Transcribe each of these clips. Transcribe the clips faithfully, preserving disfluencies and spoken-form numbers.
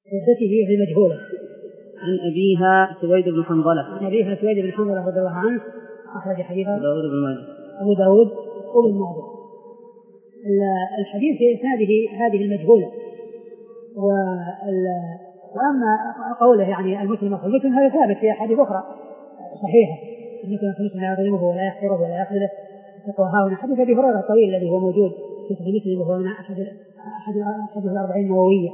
جدته في مجهولة. عن أبيها سويد بن حنظلة. عن أبيها سويد بن حنظلة رضي الله عنه أخرج حديثه داود بن ماجه. أبو داود وابن ماجه. الحديث في إسناده هذه المجهولة. وأما قوله يعني المسلم أخو المسلم هذا ثابت في أحاديث أخرى صحيحة. المسلم أخو المسلم لا يظلمه ولا يحقره ولا يخذله. وهذا حديث أبي هريرة الطويل الذي هو موجود في صحيح مسلم وهو من أحد أحد الأربعين النووية.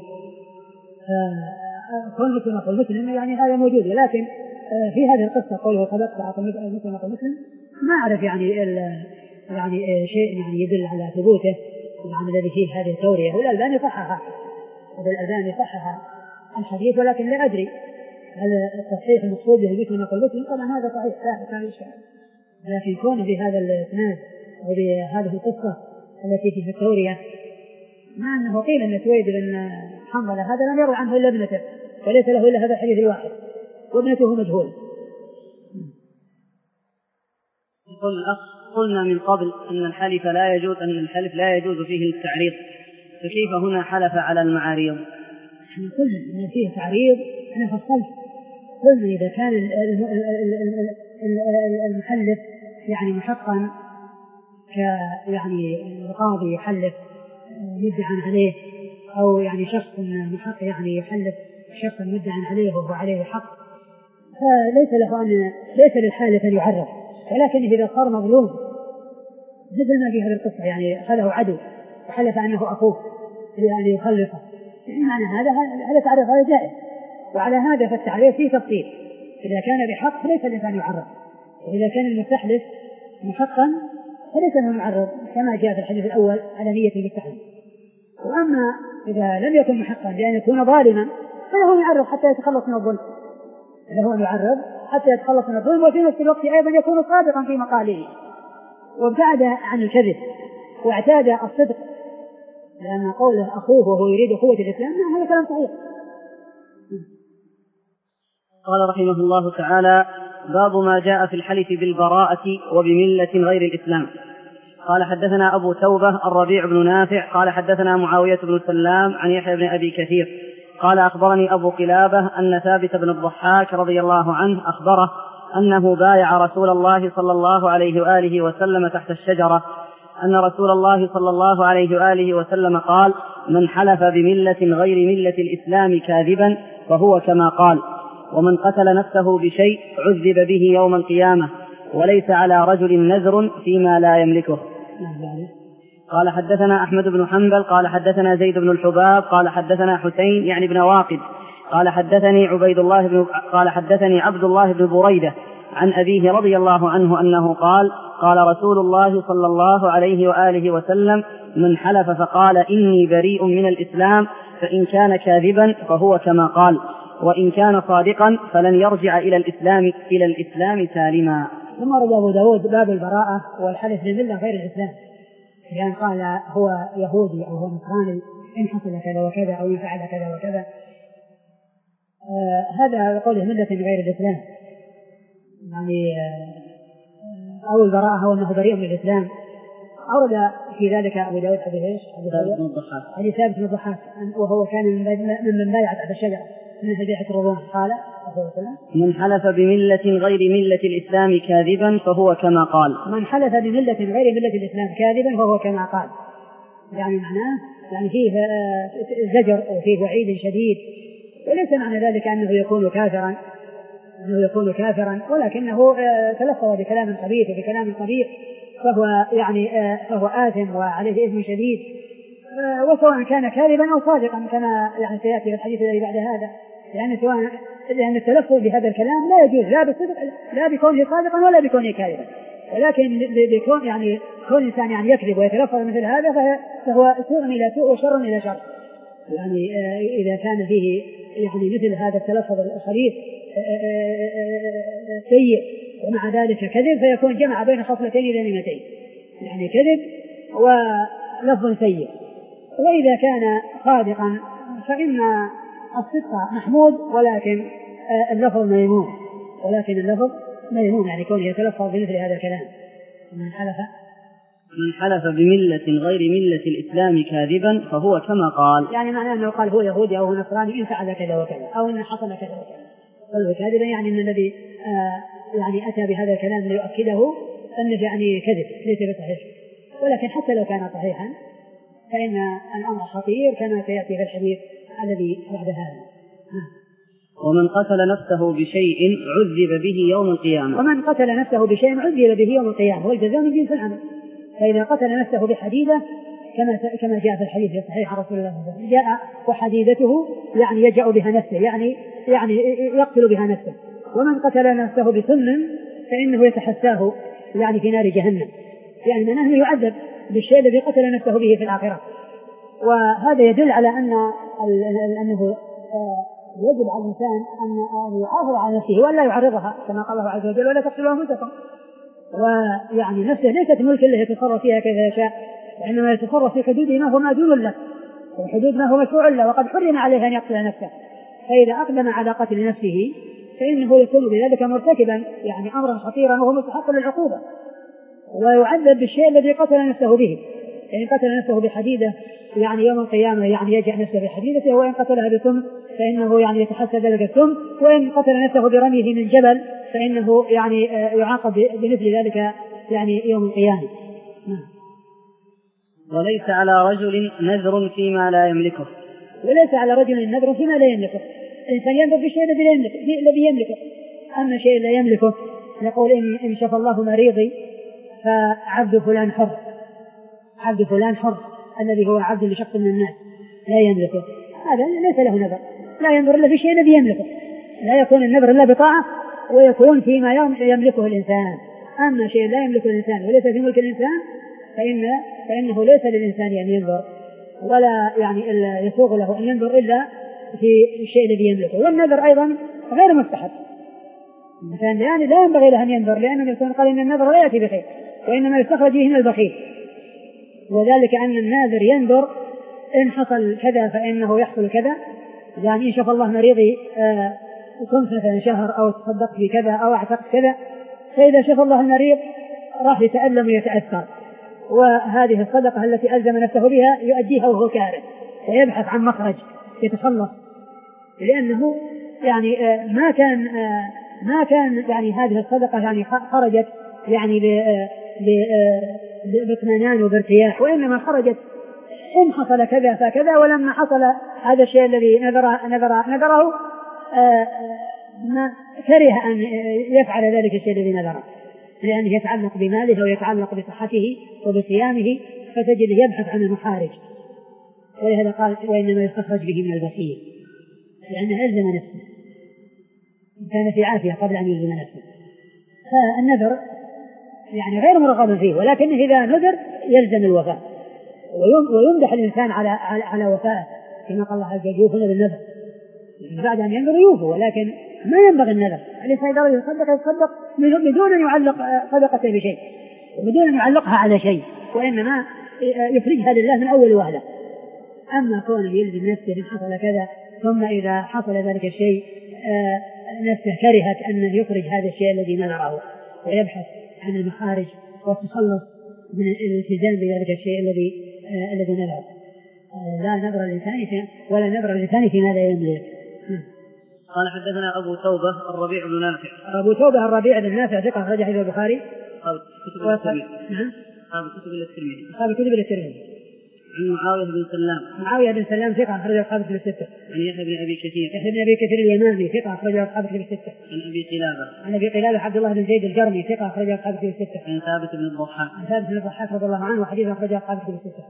كون المسلم أخو المسلم يعني هذا موجود، لكن في هذه القصة قوله خلقت المسلم أخو المسلم ما أعرف يعني يعني شيء يعني يدل على ثبوته يعني الذي فيه هذه التورية. والألباني صححها الألباني صححها الحديث، ولكن لا أدري هل التصحيح المقصود به المسلم أخو المسلم. طبعا هذا صحيح لا كان إشكال، لكن كونه في هذا الإسناد وبهذه القصة التي فيها التورية، مع أنه قيل أن سويد بن حنظلة هذا لم يروي عنه إلا ابنته وليس له إلا هذا الحديث الواحد وابنته مجهول. يقول الأخ قلنا من قبل أن الحلف لا يجوز أن الحلف لا يجوز فيه التعريض، فكيف هنا حلف على المعاريض؟ احنا قلنا ان فيه تعريض، انا فصلت قلنا اذا كان المحلف يعني محقا ك يعني القاضي يحلف مدعى عليه، او يعني شخص محق يعني يحلف شخص مدعى عليه وهو عليه حق، فليس له ان ليس للحالف ان يعرف. ولكن اذا صار مظلوم مثل ما في هذه القصه يعني خله عدو وحلف انه اخوه يعني يخلصه، معنى هذا هذا تعريف هذا جائز. وعلى هذا فالتعريف فيه تفصيل، إذا كان بحق فليس الإنسان يعرض، وإذا كان المستحلف محقا فليس له يعرض كما جاء في الحديث الأول على نية المستحلف. وأما إذا لم يكن محقا لأن يكون ظالما فله يعرض حتى يتخلص من الظلم، له يعرض حتى يتخلص من الظلم، وفي نفس الوقت أيضا يكون صادقا في مقاله وابتعد عن الكذب واعتاد الصدق، لأن قوله أخوه وهو يريد قوة الإسلام هذا كلام صحيح. قال رحمه الله تعالى: باب ما جاء في الحلف بالبراءة وبملة غير الإسلام. قال حدثنا أبو توبة الربيع بن نافع قال حدثنا معاوية بن سلام عن يحيى بن أبي كثير قال أخبرني أبو قلابة أن ثابت بن الضحاك رضي الله عنه أخبره أنه بايع رسول الله صلى الله عليه وآله وسلم تحت الشجرة، أن رسول الله صلى الله عليه وآله وسلم قال: من حلف بملة غير ملة الإسلام كاذبا فهو كما قال، ومن قتل نفسه بشيء عذب به يوم القيامة، وليس على رجل نذر فيما لا يملكه. قال حدثنا أحمد بن حنبل قال حدثنا زيد بن الحباب قال حدثنا حسين يعني بن واقد قال حدثني عبيد الله بن قال حدثني عبد الله بن بريدة عن أبيه رضي الله عنه أنه قال: قال رسول الله صلى الله عليه وآله وسلم: من حلف فقال إني بريء من الإسلام فإن كان كاذبا فهو كما قال، وإن كان صادقا فلن يرجع إلى الإسلام إلى الإسلام سالما. ثم رد أبو داود باب البراءة والحلف بملة غير الإسلام، يعني قال هو يهودي أو هو نصراني إن حصل كذا وكذا أو إن فعل كذا وكذا، آه هذا قوله ملة غير الإسلام، يعني آه أو البراءة هو أنه بريء من الإسلام. أورد في ذلك أبو داود حديث إيش؟ حديث ثابت بن الضحاك وهو كان من من بايع تحت الشجرة من بيعة الرضوان. قال: من حلف بملة غير ملة الإسلام كاذبا فهو كما قال. من حلف بملة غير ملة الإسلام كاذبا فهو كما قال، يعني معناه يعني فيه زجر وفيه وعيد شديد، وليس معنى ذلك أنه يكون كافرا أنه يكون كافرا ولكنه تلفظ بكلام قبيح وبكلام قبيح فهو يعني فهو آثم وعليه إثم شديد، وسواء كان كاذبا أو صادقا كما يعني سيأتي في الحديث الذي بعد هذا، لأن سواء لأن التلفظ بهذا الكلام لا يجوز لا بالصدق لا بكونه صادقا ولا بكونه كاذبا، ولكن بكون يعني كون الإنسان يعني يكذب ويتلفظ مثل هذا فهو سوء إلى سوء وشر إلى شر. يعني إذا كان فيه يعني مثل هذا التلفظ الخبيث سيء ومع ذلك كذب فيكون جمع بين خصلتين ذميمتين، يعني كذب ولفظ سيء. وإذا كان صادقا فإن الصدق محمود ولكن اللفظ مذموم، ولكن اللفظ مذموم يعني كونه يتلفظ بمثل هذا الكلام. من حلف من حلف بملة غير ملة الإسلام كاذبا فهو كما قال. يعني معناه أنه قال هو يهودي أو نصراني إن فعل كذا وكذا أو إن حصل كذا وكذا، قال كاذبا يعني أن الذي آه يعني أتى بهذا الكلام ليؤكده أنه يعني كذب ليس بصحيح، ولكن حتى لو كان صحيحا فإن الأمر خطير كما سيأتي في الحديث الذي بعد هذا. ومن قتل نفسه بشيء عذب به يوم القيامة. ومن قتل نفسه بشيء عذب به يوم القيامة، والجزاء من جنس العمل. فإذا قتل نفسه بحديدة كما كما جاء في الحديث في صحيح رسول الله صلى الله عليه وسلم جاء وحديدته يعني يجأ بها نفسه يعني يعني يقتل بها نفسه. ومن قتل نفسه بسم فإنه يتحساه يعني في نار جهنم، يعني من أنه يعذب بالشيء الذي قتل نفسه به في الآخرة. وهذا يدل على أن أنه يجب على الإنسان أن يحافظ على نفسه ولا يعرضها كما قال الله عز وجل ولا تقتلوا أنفسكم. ويعني نفسه ليست ملك له يتصرف فيها كيف يشاء، وإنما يتصرف في حدود ما هو معدول له وحدود ما هو مشروع له، وقد حرم عليه أن يقتل نفسه. فإذا أقدم على قتل نفسه فإنه يكون بذلك مرتكبا يعني أمرا خطيرا وهو مستحق للعقوبة، ويعذب بالشيء الذي قتل نفسه به. يعني قتل نفسه بحديدة يعني يوم القيامة يعني يجع نفسه بحديدته، وإن قتلها بسم فإنه يعني يتحسى ذلك السم، وإن قتل نفسه برميه من جبل فإنه يعني يعاقب بمثل ذلك يعني يوم القيامة. وليس على رجل نذر فيما لا يملكه. وليس على رجل نذر فيما لا يملكه، الإنسان ينذر بالشيء الذي لا يملكه الذي يملكه. أما شيء لا يملكه يقول إن, إن شفى الله مريضي فعبد فلان حر، عبد فلان حر الذي هو عبد لشخص من الناس لا يملكه، هذا ليس له نذر، لا ينظر إلا في شيء الذي يملكه، لا يكون النذر إلا بطاعة ويكون فيما يملكه الإنسان. أما شيء لا يملكه الإنسان وليس في ملك الإنسان فإن فإنه ليس للإنسان أن ينظر ولا يعني إلا يسوغ له أن ينظر إلا في الشيء الذي يملكه. والنذر أيضا غير مستحب، الإنسان يعني لا ينبغي له أن ينظر، لأن الإنسان قال إن النذر لا يأتي بخير وإنما يستخرج به من البخيل، وذلك أن الناذر ينذر إن حصل كذا فإنه يحصل كذا، يعني إن شاء الله مريضي كنت مثلا شهر أو تصدقت بكذا أو أعتقت كذا، فإذا شاف الله المريض راح يتألم ويتأثر، وهذه الصدقة التي ألزم نفسه بها يؤديها وهو كاره ويبحث عن مخرج يتخلص، لأنه يعني ما كان ما كان يعني هذه الصدقة يعني خرجت يعني باطمئنان وبارتياح، وإنما خرجت إن حصل كذا فكذا، ولما حصل هذا الشيء الذي نذره نذره نذره ما كره أن يفعل ذلك الشيء الذي نذره، لأنه يتعلق بماله ويتعلق بصحته وبصيامه، فتجد يبحث عن المخارج، ولهذا قال وإنما يستخرج به من البخيل، لأنه ألزم نفسه، كان في عافية قبل أن يلزم نفسه. فالنذر يعني غير مرغب فيه، ولكنه إذا نذر يلزم الوفاء، ويمدح الإنسان على على وفاءه كما قال الله عز وجل يوفون بالنذر، بعد أن ينذر يوفوا، ولكن ما ينبغي النذر. الإنسان إذا يصدق يصدق بدون أن يعلق صدقته بشيء وبدون أن يعلقها على شيء، وإنما يخرجها لله من أول وهلة. أما كونه يلزم نفسه إن حصل كذا ثم إذا حصل ذلك الشيء نفسه كرهت أن يخرج هذا الشيء الذي نذره ويبحث عن المخارج والتخلص من الالتزام بذلك الشيء الذي الذي نذره. لا نذر الإنسان ولا نذر الإنسان فيما لا يملك. قال حدثنا أبو توبة الربيع بن نافع. أبو توبة الربيع بن نافع ثقة أخرج حديث البخاري. كتب الترمذي. نعم. كتب الترمذي. أصحاب كتب الترمذي. عن معاوية بن سلام. معاوية بن سلام ثقة أخرج أصحاب كتب الستة. عن يحيى بن أبي كثير. يحيى بن أبي كثير اليمامي ثقة أخرج أصحاب كتب الستة. عن أبي قلابة. عن أبي قلابة عبد الله بن زيد الجرمي ثقة أخرج أصحاب كتب الستة. عن ثابت بن الضحاك. عن ثابت بن الضحاك رضي الله عنه وحديث أخرج أصحاب كتب الستة.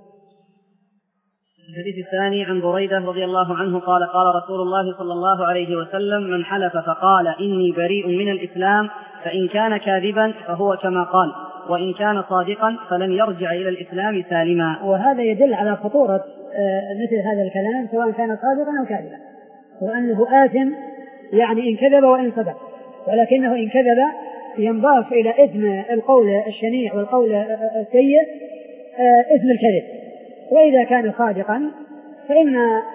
الحديث الثاني عن بريدة رضي الله عنه قال قال رسول الله صلى الله عليه وسلم من حلف فقال إني بريء من الإسلام فإن كان كاذبا فهو كما قال وإن كان صادقا فلن يرجع إلى الإسلام سالما. وهذا يدل على خطورة مثل هذا الكلام سواء كان صادقا أو كاذبا، وأنه آثم يعني إن كذب وإن صدق، ولكنه إن كذب ينضاف إلى إثم القول الشنيع والقول السيء إثم الكذب. وإذا كان صادقا فإن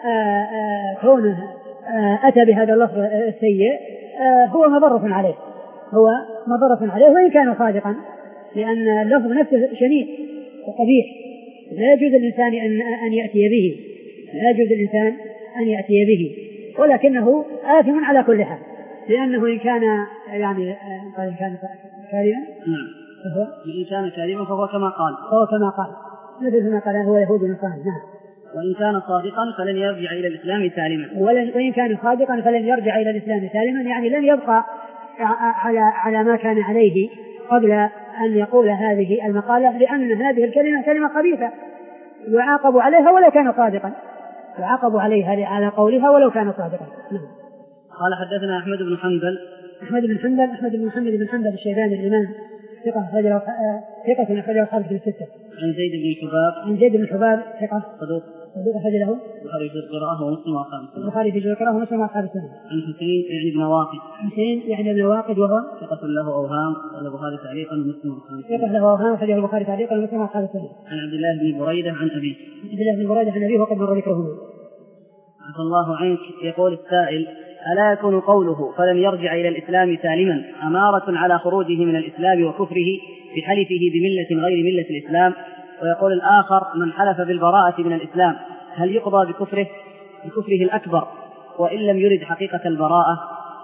كونه أتى بهذا اللفظ السيء هو مضرة عليه هو مضرة عليه وإن كان صادقا، لأن اللفظ نفسه شنيع وقبيح، لا يجوز الإنسان أن أن يأتي به، لا يجوز الإنسان أن يأتي به، ولكنه آثم على كل حال، لأنه إن كان يعني إن كان كاذبا نعم إن كان كاذبا فهو كما قال فهو كما قال مثل ما قال هو يهود ونصارى. نعم. وإن كان صادقا فلن يرجع إلى الإسلام سالما. وإن كان صادقا فلن يرجع إلى الإسلام سالما، يعني لن يبقى على على ما كان عليه قبل أن يقول هذه المقالة، لأن هذه الكلمة كلمة خبيثة يعاقب عليها ولو كان صادقا، يعاقب عليها على قولها ولو كان صادقا. نعم. قال حدثنا أحمد بن حنبل أحمد بن حنبل أحمد بن محمد بن حنبل الشيباني الإمام ثقة أخرجه ثقة أخرجه أصحاب في الستة. عن زيد بن حباب عن زيد بن حباب ثقة صدوق صدوق أخرج له البخاري في القراءة ومسلم وأصحاب السنة. البخاري في القراءة ومسلم وأصحاب السنة. عن حسين يعني بن واقد حسين يعني بن واقد وهو ثقة له أوهام قال البخاري تعليقا ومسلم وأصحاب السنة. ثقة له أوهام أخرجه البخاري تعليقا ومسلم وأصحاب السنة. عن عبد الله بن بريدة عن أبيه عبد الله بن بريدة عن أبيه وقد مر ذكرهما. عفى الله عنك. يقول السائل: ألا يكون قوله فلن يرجع إلى الإسلام سالما أمارة على خروجه من الإسلام وكفره بحلفه بملة غير ملة الإسلام؟ ويقول الآخر: من حلف بالبراءة من الإسلام هل يقضى بكفره بكفره الأكبر وإن لم يرد حقيقة البراءة؟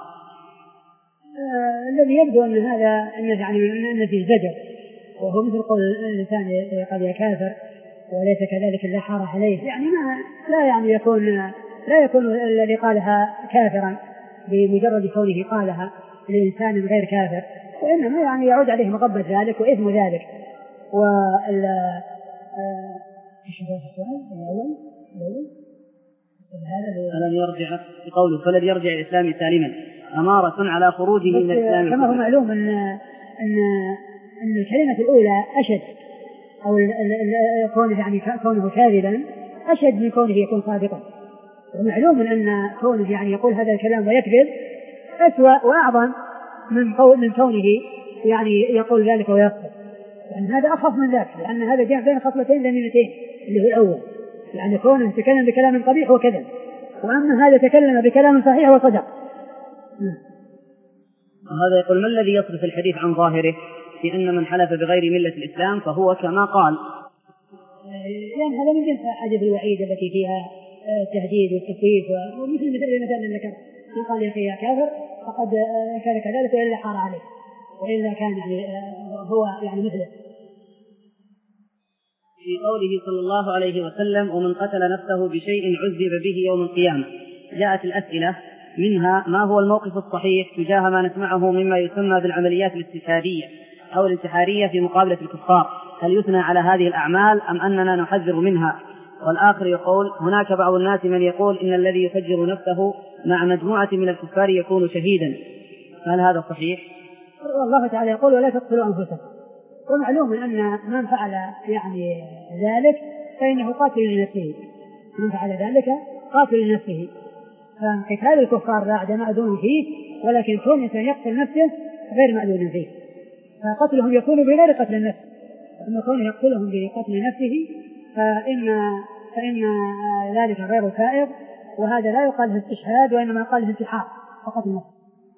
آه الذي يبدو أن هذا أنه يعني أن في زجر، وهو مثل قول الإنسان قد يكافر وليس كذلك لا حار عليه، يعني ما لا يعني يكون لا يكون الذي قالها كافرا بمجرد كونه قالها لإنسان غير كافر، وإنما يعني يعود عليه مغبة ذلك وإثم ذلك. وال الأول فلن يرجع بقوله فلن يرجع الإسلام سالما أمارة على خروجه من الإسلام، كما هو معلوم أن أن أن الكلمة الأولى أشد، أو كونه يعني كونه كاذبا أشد من كونه يكون صادقا، ومعلوم أن كونه يعني يقول هذا الكلام ويكذب أسوأ وأعظم من قول من كونه يعني يقول ذلك ويصدق، يعني هذا أخف من ذلك، لأن هذا جاء بين خصلتين ذميمتين اللي هو الأول، يعني كونه تكلم بكلام قبيح وكذب، وأما هذا تكلم بكلام صحيح وصدق. وهذا يقول: ما الذي يصرف الحديث عن ظاهره في أن من حلف بغير ملة الإسلام فهو كما قال؟ يعني هذا من جنس حديث الوعيد التي فيها التهديد والتخويف، ومثل مثل المثال اللي ذكر من قال يا أخي يا كافر فقد كان كذلك وإلا حار عليه، وإلا كان يعني هو يعني مثله. في قوله صلى الله عليه وسلم: ومن قتل نفسه بشيء عذب به يوم القيامة، جاءت الأسئلة منها: ما هو الموقف الصحيح تجاه ما نسمعه مما يسمى بالعمليات الاستشهادية أو الانتحارية في مقابلة الكفار؟ هل يثنى على هذه الأعمال أم أننا نحذر منها؟ والآخر يقول: هناك بعض الناس من يقول إن الذي يفجر نفسه مع مجموعة من الكفار يكون شهيدا، هل هذا صحيح؟ الله تعالى يقول: ولا تقتلوا أنفسكم. ومعلوم أن من فعل يعني ذلك فإنه قاتل لنفسه، من فعل ذلك قاتل لنفسه، فقتال الكفار بعد مأذون فيه، ولكن كون إنسان يقتل نفسه غير مأذون فيه، فقتلهم يكون بغير قتل النفس، أما كونه يقتلهم بقتل نفسه فإن فإن ذلك غير سائغ، وهذا لا يقال له استشهاد وإنما يقال له انتحار فقط نفسه.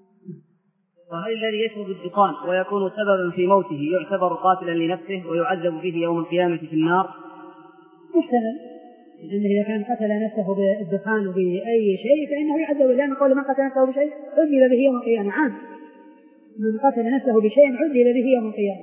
وهل الذي يشرب الدخان ويكون سببا في موته يعتبر قاتلا لنفسه ويعذب به يوم القيامة في النار؟ محتمل، لأنه إذا كان قتل نفسه بالدخان وبأي شيء فإنه يعذب، لأن قول من قتل نفسه بشيء عذب به يوم القيامة عام، من قتل نفسه بشيء عذب به يوم القيامة.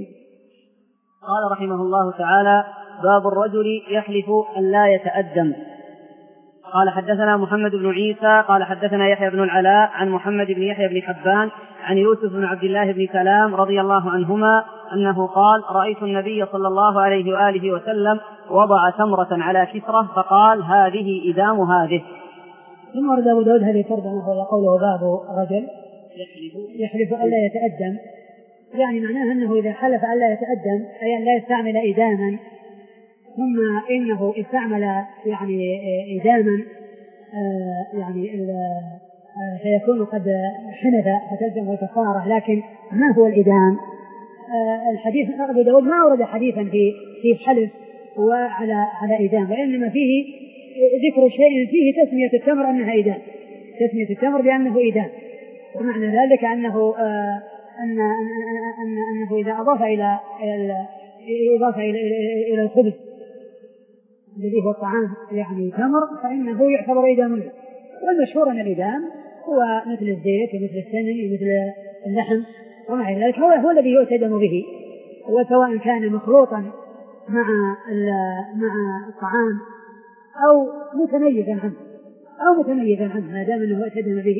قال رحمه الله تعالى: باب الرجل يحلف أن لا يتأدم. قال حدثنا محمد بن عيسى قال حدثنا يحيى بن العلاء عن محمد بن يحيى بن حبان عن يوسف بن عبد الله بن سلام رضي الله عنهما أنه قال: رأيت النبي صلى الله عليه وآله وسلم وضع تمرة على كسرة فقال: هذه إدام هذه. ثم ورد أبو داود هذه ترجمة وهو قوله: باب رجل يحلف أن لا يتأدم، يعني معناه أنه إذا حلف أن لا يتأدم أي أن لا يستعمل إداما، ثم إنه استعمل يعني إداما آه يعني آه فيكون قد حنث فتلزم الكفارة، لكن ما هو الإدام؟ آه الحديث أبو داود ما أورد حديثا في في حلف وعلى على إدام، وإنما فيه ذكر شيء فيه تسمية التمر أنها إدام، تسمية التمر بأنه إدام، ومعنى ذلك أنه آه أن أن أنه إذا أضاف إلى إضافة إلى إلى الخبز الذي هو الطعام يعني تمر فإنه يعتبر إدام له. والمشهور أن الإدام هو مثل الزيت ومثل السمن ومثل اللحم ومع ذلك هو, هو الذي يؤتدم به، وسواء كان مخلوطا مع مع الطعام أو متميزا عنه أو متميزا عنه ما دام أنه يؤتدم به.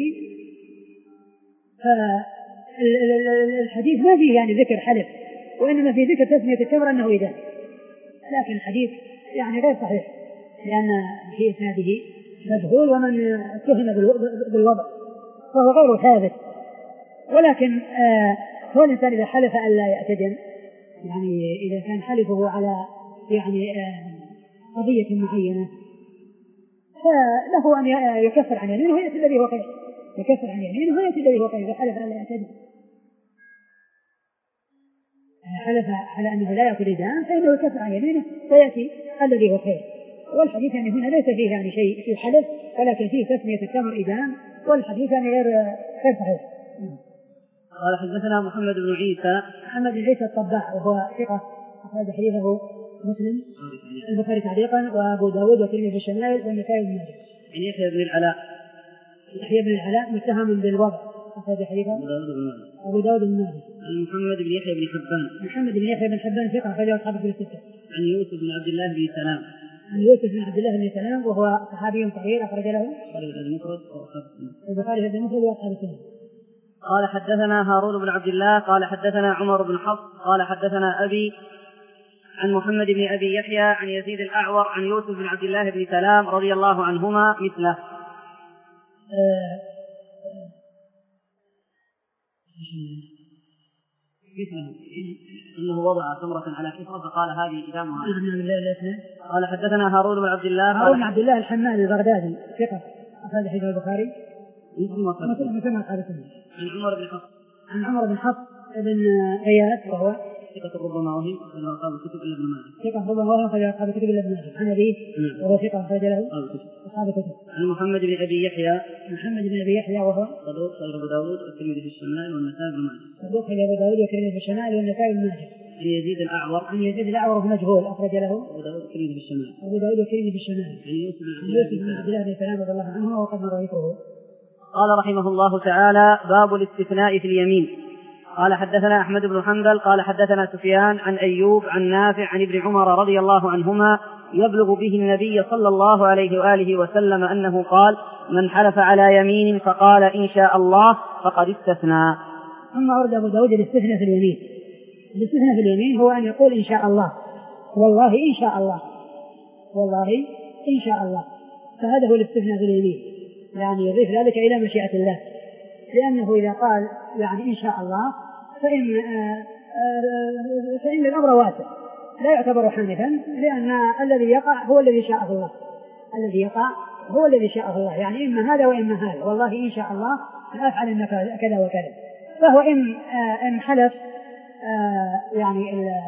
فالحديث ما فيه يعني ذكر حلف، وإنما في ذكر تسمية التمر أنه إدام، لكن الحديث يعني غير صحيح لأن في إسناده مجهول ومن اتهم بالوضع فهو غير ثابت. ولكن هو الإنسان إذا حلف ألا يعتدم يعني إذا كان حلفه على يعني قضية معينة فله أن يكفر عن يمينه ويأتي الذي هو خير، يكفر عن يمينه ويأتي الذي هو خير. إذا حلف ألا يعتدم حلف على أنه لا يأكل إدام فإنه يكفر عن يمينه ويأتي الذي هو خير. والحديث يعني هنا ليس فيه يعني شيء في حلف، ولكن فيه تسمية التمر إدام، والحديث يعني غير غير صحيح. قال حدثنا محمد بن عيسى محمد بن عيسى الطباع وهو ثقة أخرج حديثه مسلم البخاري تعليقا وأبو داود والترمذي في الشمائل والنسائي بن ماجه. عن يحيى بن العلاء يحيى بن العلاء متهم بالوضع أخرج حديثه أبو داود بن ماجه. عن محمد بن يحيى بن حبان محمد بن يحيى بن حبان ثقة أخرج أصحابه في الستة. عن يوسف بن عبد الله بن سلام عن يوسف بن عبد الله بن سلام وهو صحابي صغير أخرج له البخاري في المفرد وأصحاب السنة. قال حدثنا هارون بن عبد الله قال حدثنا عمر بن حفص قال حدثنا أبي عن محمد بن أبي يحيى عن يزيد الأعور عن يوسف بن عبد الله بن سلام رضي الله عنهما مثله. مثله أنه وضع تمرة على كسرة فقال هذه إدامها. قال حدثنا هارون بن عبد الله هارون بن عبد الله الحمال البغدادي ثقة أخرج حديث البخاري مثل ما قال سنة. عن عمر بن حفص عن عمر بن حفص بن غياث وهو ثقة ربما وهم أخرج أصحاب الكتب إلا ابن ماجه. ثقة ربما وهم أخرج أصحاب الكتب إلا ابن ماجه. عن أبيه وهو ثقة أخرج له أصحاب الكتب. عن محمد بن أبي يحيى محمد بن أبي يحيى وهو صدوق أخرج أبو داود والترمذي في الشمال والنسائي بن ماجه. صدوق أخرج أبو داود والترمذي في الشمال والنسائي بن ماجه. عن يزيد الأعور عن يزيد الأعور بن مجهول أخرج له أبو داود والترمذي في الشمال أبو داود والترمذي في الشمال. عن يوسف بن عبد الله بن سلام رضي الله عنه وقد مر ذكره. قال رحمه الله تعالى باب الاستثناء في اليمين. قال حدثنا أحمد بن حنبل قال حدثنا سفيان عن أيوب عن نافع عن ابن عمر رضي الله عنهما يبلغ به النبي صلى الله عليه وآله وسلم أنه قال من حلف على يمين فقال إن شاء الله فقد استثنى. ثم أورد أبو داود الاستثناء في اليمين. الاستثناء في اليمين هو أن يقول إن شاء الله والله إن شاء الله والله إن شاء الله، فهذا هو الاستثناء في اليمين، يعني يضيف ذلك إلى مشيئة الله، لأنه إذا قال يعني إن شاء الله فإن, فإن الأمر واسع لا يعتبر حانثا، لأن الذي يقع هو الذي شاءه الله، الذي يقع هو الذي شاءه الله، يعني إما هذا وإما هذا، والله إن شاء الله أفعل إن كذا وكذا. فهو إن إن حلف يعني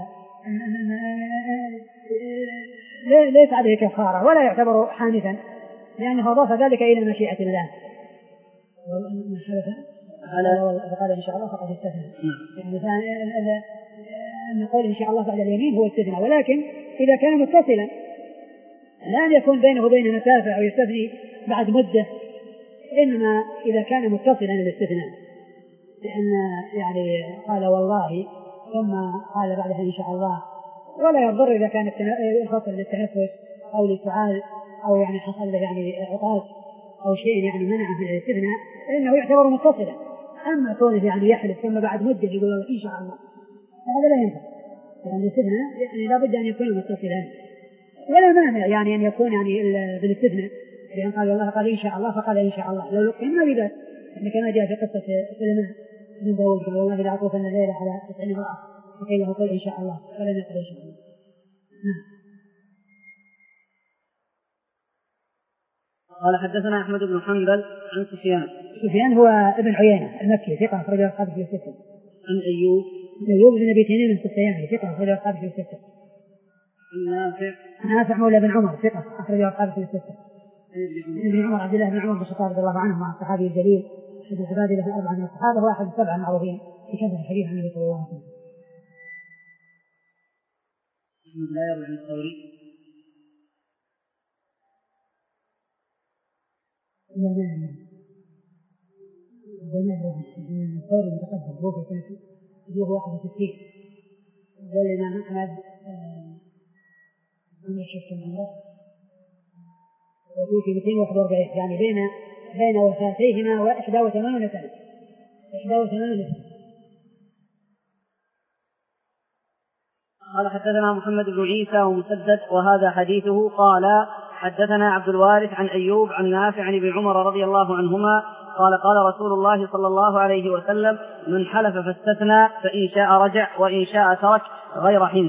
ليس عليه كفارة ولا يعتبر حانثا، لأنه أضاف ذلك إلى مشيئة الله. من حلف على فقال إن شاء الله فقد استثنى. يعني أن نقول إن شاء الله بعد اليمين هو استثناء، ولكن إذا كان متصلا لا أن يكون بينه وبين مسافة أو يستثني بعد مدة، إنما إذا كان متصلا الاستثناء، لأن يعني قال والله ثم قال بعدها إن شاء الله، ولا يضر إذا كان الفصل للتنفس أو للسعال أو يعني حصل له يعني عطاس أو شيء يعني منعه من الاستثناء، فإنه يعتبر متصلا. أما كونه يعني يحلف ثم بعد مدة يقول إن شاء الله، هذا لا ينفع، يعني الاستثناء يعني لا بد أن يكون متصلا، ولا مانع يعني أن يكون يعني بالاستثناء، لأن قال الله قال إن شاء الله فقال إن شاء الله، لو لقين ما بذات، يعني كما جاء في قصة سليمان بن داود قال والله لأعطوفن الليلة على تسعين امرأة وقيل له قل إن شاء الله فلن يقل إن شاء الله. قال حدثنا أحمد بن حنبل عن سفيان سفيان هو ابن عيينة المكي ثقة أخرج أصحابه في الستة. عن أيوب أيوب بن أبي تميم السختياني ثقة أخرج أصحابه في الستة. عن نافع نافع مولى بن عمر ثقة أخرج أصحابه في الستة. ابن عمر عبد الله بن عمر بن الخطاب رضي الله عنه مع الصحابي الجليل أحد العباد له أربعة من الصحابة واحد السبعة المعروفين في كتب الحديث عن النبي صلى الله عليه وسلم. لا يروي عن الثوري. لا لا لا الثوري متقدم هو في سنة هو واحد وستين، والإمام أحمد عمر شفت عمره وفي مئتين وواحد وأربعين، يعني بين بين وفاتيهما وإحدى وثمانين سنة إحدى وثمانين سنة. قال حدثنا محمد بن عيسى ومسدد وهذا حديثه. قال حدثنا عبد الوارث عن أيوب عن نافع عن ابن عمر رضي الله عنهما قال قال رسول الله صلى الله عليه وسلم من حلف فاستثنى فإن شاء رجع وإن شاء ترك غير حنث.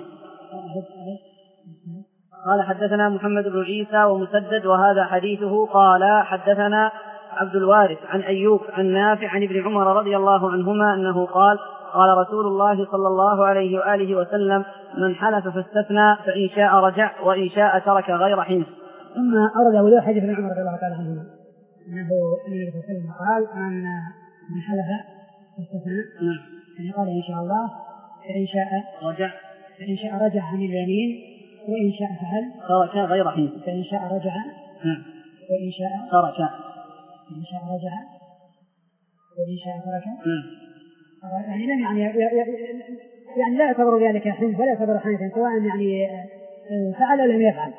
قال حدثنا محمد بن عيسى ومسدد وهذا حديثه. قال حدثنا عبد الوارث عن أيوب عن نافع عن ابن عمر رضي الله عنهما أنه قال قال رسول الله صلى الله عليه وآله وسلم من حلف فاستثنى فإن شاء رجع وإن شاء ترك غير حنث. ثم أورد أبو حديث ابن عمر رضي الله تعالى عنهما أنه النبي صلى الله عليه وسلم قال أن من حلف فاستثنى يعني قال إن شاء الله فإن شاء رجع فإن شاء رجع عن اليمين وإن شاء فعل ترك غير حنث. فإن شاء رجع وإن شاء ترك إن شاء رجع وإن شاء ترك يعني لم يعني يعني لا يعتبر ذلك حنث ولا يعتبر حنثا سواء يعني فعل أو لم يفعل.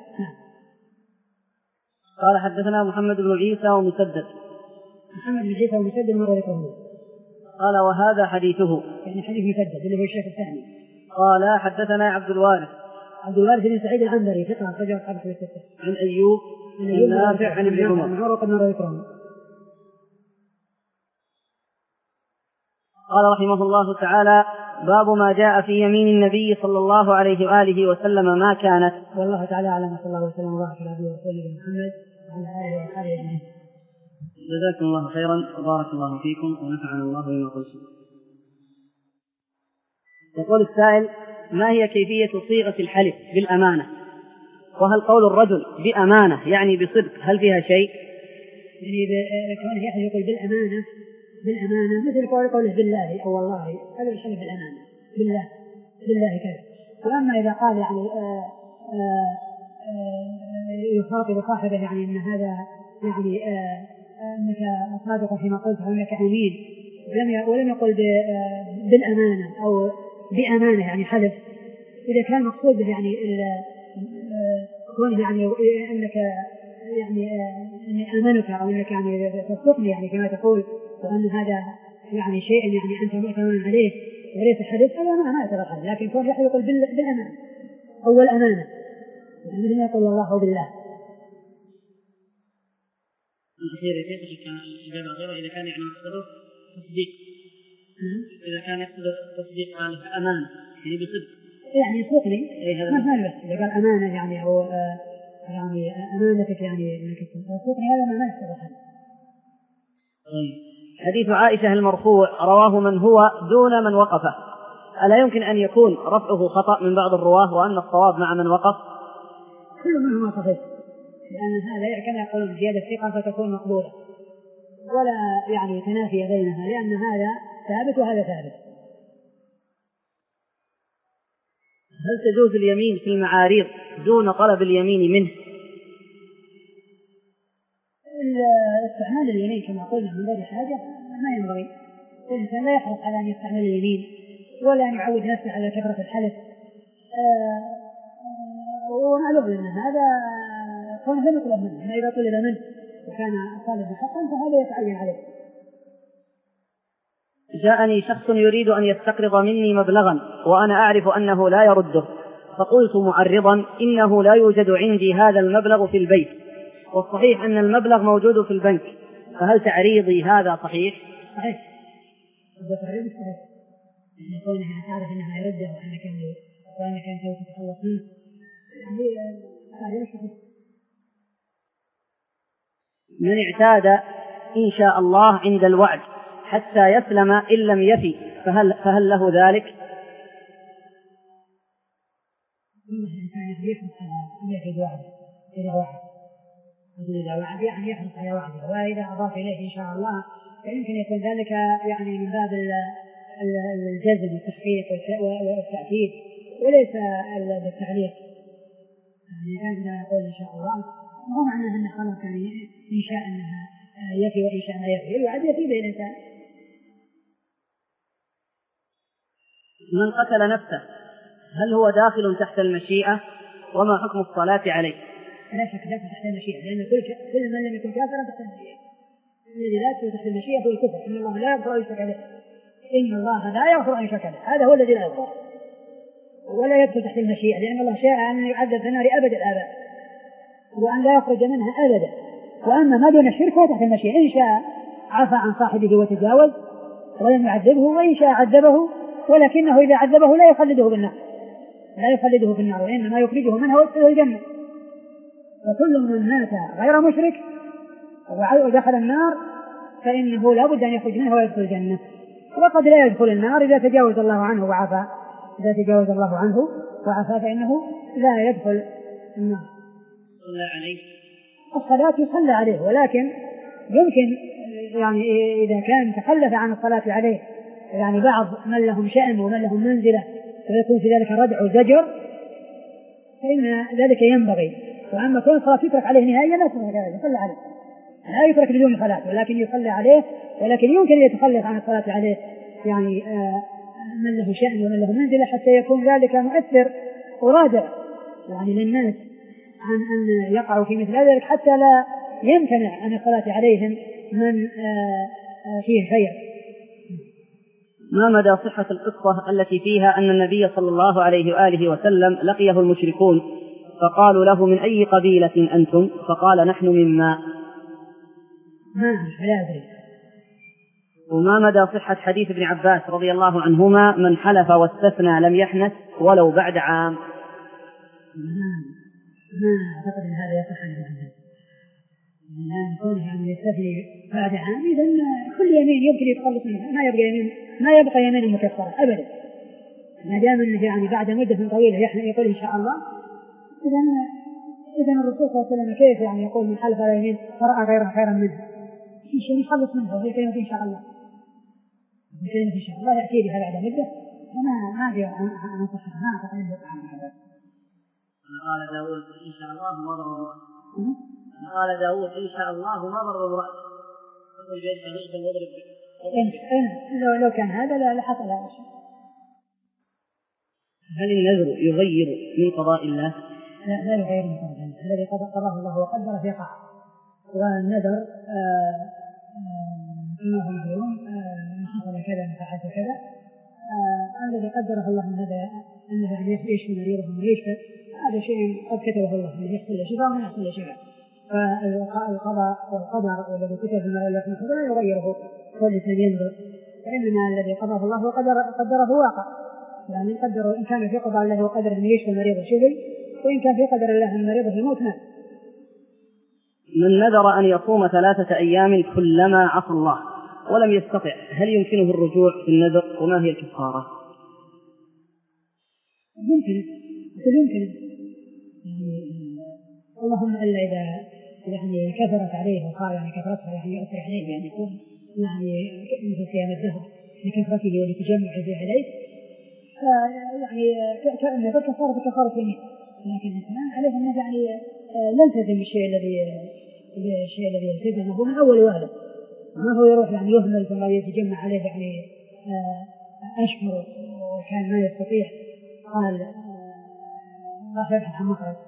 قال حدثنا محمد بن عيسى ومسدد محمد بن عيسى ومسدد مر ذكره. قال وهذا حديثه يعني حديث مسدد اللي هو الشيخ الثاني. قال حدثنا عبد الوارث عبد الوارث بن سعيد العنبري ثقة أخرجه أصحاب الكتب الستة. عن أيوب عن نافع عن ابن عمر عن عروة بن ذكره. قال رحمه الله تعالى باب ما جاء في يمين النبي صلى الله عليه وآله وسلم ما كانت. والله تعالى أعلم صلى الله وسلم وبارك على عبده ورسوله محمد وعلى آله وصحبه أجمعين. جزاكم الله خيرا وبارك الله فيكم ونفعنا الله بما قلتم. يقول السائل ما هي كيفية صيغة الحلف بالأمانة؟ وهل قول الرجل بأمانة يعني بصدق هل فيها شيء؟ يعني كونه يحلف يقول بالأمانة بالأمانة مثل قول قوله بالله أو والله هذا الحلف بالأمانة بالله بالله كذا. وأما إذا قال يعني آآ آآ يخاطب صاحبه يعني أن هذا يعني أنك صادق فيما قلت وأنك أمين ولم ولم يقل بالأمانة أو بأمانة يعني حلف إذا كان مقصود يعني كونه يعني أنك يعني أني أمنك أو أنك يعني تصدقني يعني كما تقول وأن هذا يعني شيء يعني أنت مؤتمن عليه وليس حدث هذا ما ما يترحل. لكن كون يحيى يقول بالأمانة أو الأمانة يعني يقول الله بالله. الأخير كيف كان الإجابة غيره إذا كان يعني يقصده تصديق إذا كان يقصده تصديق قال أمانة يعني بصدق يعني صدقني ما ما بس إذا قال أمانة يعني أو آه يعني أمانتك يعني أنك تصدقني هذا ما ما يترحل. طيب حديث عائشة المرفوع رواه من هو دون من وقفه ألا يمكن أن يكون رفعه خطأ من بعض الرواه وأن الصواب مع من وقف؟ كل منهما صحيح لأن هذا كما يقولون زيادة ثقة فتكون مقبولة ولا يعني تنافي بينها لأن هذا ثابت وهذا ثابت. هل تجوز اليمين في المعاريض دون طلب اليمين منه؟ استعمال اليمين كما قلنا من غير حاجة ما ينبغي. الإنسان لا يحرص على أن يستعمل اليمين ولا أن يعود نفسه على كثرة الحلف. ومعلوم أن هذا كون لم يطلب منه ما إذا طلب منه وكان طالب حقا فهذا يتعين عليه. جاءني شخص يريد أن يستقرض مني مبلغا وأنا أعرف أنه لا يرده فقلت معرضا إنه لا يوجد عندي هذا المبلغ في البيت والصحيح أن المبلغ موجود في البنك فهل تعريضي هذا صحيح؟ صحيح هذا تعريض صحيح يعني كونه تعرف أنه يرده وأنك وأنك أنت تتخلص منه يعني تعريض صحيح. من اعتاد إن شاء الله عند الوعد حتى يسلم إن لم يفي فهل, فهل له ذلك؟ الإنسان يحرص على أن يفي وعده إذا وعد إذا وعد يعني يحرص على وعده وإذا أضاف إليه إن شاء الله فيمكن يكون ذلك يعني من باب الجزم والتحقيق والتأكيد وليس بالتعليق. يعني كان يقول إن شاء الله ما معنى أن خلاص يعني إن شاء أنها يفي وإن شاء ما يفي وعد يفي بين الإنسان. من قتل نفسه هل هو داخل تحت المشيئة؟ وما حكم الصلاة عليه؟ لا شك داخل تحت المشيئة، لأن كل كل من لم يكن كافرا تحت المشيئة. الذي لا يدخل تحت المشيئة هو الكفر. إن الله لا يغفر أن يشرك به، إن الله لا يغفر أن يشرك به، هذا هو الذي لا يغفر. ولا يدخل تحت المشيئة لأن الله شاء أن يعذب في النار أبد الآباد وأن لا يخرج منها أبدا. وأما ما دون الشرك هو تحت المشيئة، إن شاء عفى عن صاحبه وتجاوز ولم يعذبه، وإن شاء عذبه، ولكنه إذا عذبه لا يخلده بالنار لا يخلده في النار وإنما يخرجه منها ويدخله الجنة. وكل من مات غير مشرك ودخل النار فإنه لا بد أن يخرج منها ويدخل الجنة. وقد لا يدخل النار إذا تجاوز الله عنه وعفى، إذا تجاوز الله عنه وعفى فإنه لا يدخل النار. صلى عليه الصلاة يصلى عليه، ولكن يمكن يعني إذا كان تخلف عن الصلاة عليه يعني بعض من لهم شأن ومن لهم منزلة ويكون في ذلك ردع وزجر فإن ذلك ينبغي. وأما كون الصلاة يترك عليه نهائيا لا تترك عليه، يصلى عليه، لا يترك بدون صلاة ولكن يصلى عليه. ولكن يمكن أن يتخلف عن الصلاة عليه يعني آه من له شأن ومن له منزلة حتى يكون ذلك مؤثر ورادع يعني للناس عن أن يقعوا في مثل ذلك، حتى لا يمتنع عن الصلاة عليهم من آه فيه خير. ما مدى صحة القصة التي فيها أن النبي صلى الله عليه وآله وسلم لقيه المشركون فقالوا له من أي قبيلة أنتم؟ فقال نحن من ماء. ما لا أدري. وما مدى صحة حديث ابن عباس رضي الله عنهما من حلف واستثنى لم يحنث ولو بعد عام؟ ما ما أعتقد أن هذا يصح عن ابن الآن كونه يعني يستثني بعد عام، إذن كل يمين يمكن يتخلص منها، ما يبقى يمين ما يبقى يمين مكفرة أبدا ما دام أنه يعني بعد مدة طويلة يقول إن شاء الله. إذن إذن الرسول صلى الله عليه وسلم كيف يعني يقول من حلف على يمين فرأى غيره خيرا منه في شيء يخلص منه وهي كلمة إن شاء الله، في كلمة إن شاء الله يأتي بها بعد مدة وما ما في عن صحة ما أعتقد أنه عن هذا. قال داود إن شاء الله ما ضر الرأس. قال داود إن شاء الله ما ضر الرأس. لو لو كان هذا لا لحصل هذا الشيء. هل النذر يغير من قضاء الله؟ لا لا يغير من قضاء الله، الذي قضاه الله وقدر يقع. والنذر كما هو معلوم إن حصل كذا فعلت كذا، الذي قدره الله من هذا أنه يشفي مريضهم ويشفى، هذا شيء قد كتبه الله من يحصل شفاء وما يحصل شفاء. فالقضاء والقدر والذي كتب من الله لا يغيره كل إنسان ينظر، فإنما الذي قضاه الله وقدر قدره واقع. يعني قدره إن كان في قضاء الله وقدر أن يشفي المريض شفي، وإن كان في قدر الله المريض في الموت مات. من نذر أن يصوم ثلاثة أيام كلما عصى الله ولم يستطع هل يمكنه الرجوع في النذر وما هي الكفارة؟ يمكن يمكن يعني اللهم إلا إذا يعني كثرت عليه وصار يعني كثرتها يعني يؤثر عليه يعني يكون يعني مثل صيام الدهر لكثرته ولتجمعه عليه يعني كأنه كفارة كفارة يمين. لكن الإنسان عليه أن يعني يلتزم بالشيء الذي الشيء الذي يلتزمه من أول وهلة، ما هو يروح يعني يهمل ثم يتجمع عليه يعني أشهر وكان ما يستطيع قال راح يبحث عن مخرج.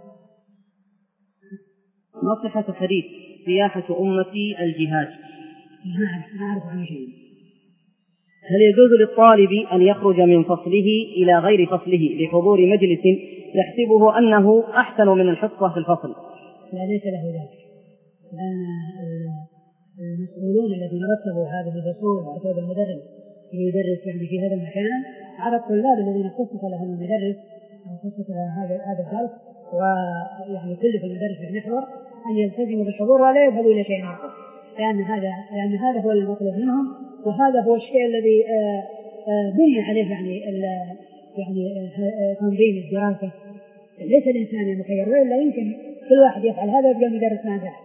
ما صحة حديث سياحة أمتي الجهاد؟ ما أعرف عن شيء. هل يجوز للطالب أن يخرج من فصله إلى غير فصله لحضور مجلس يحسبه أنه أحسن من الحصة في الفصل؟ لا ليس له ذلك، لأن المسؤولون الذين رتبوا هذه الفصول وأعطوا المدرس يدرس يعني في هذا المكان على الطلاب الذين خصص لهم المدرس أو خصص هذا هذا الدرس، ويعني كل في المدرس يحضر أن يلتزموا بالحضور ولا يذهبوا إلى شيء آخر، لأن هذا لأن هذا هو المطلوب منهم، وهذا هو الشيء الذي بني عليه يعني يعني تنظيم الدراسة. ليس الإنسان مخير، وإلا يمكن كل واحد يفعل هذا ويبقى مدرس ما ذلك.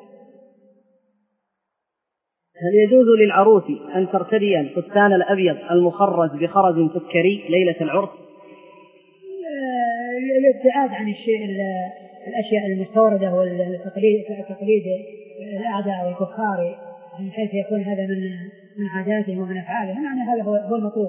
هل يجوز للعروس أن ترتدي الفستان الأبيض المخرز بخرز سكري ليلة العرس؟ الابتعاد عن الشيء الأشياء المستوردة والتقليد تقليد الأعداء والكفار من حيث يكون هذا من من عاداتهم ومن أفعالهم، يعني هذا هو المطلوب.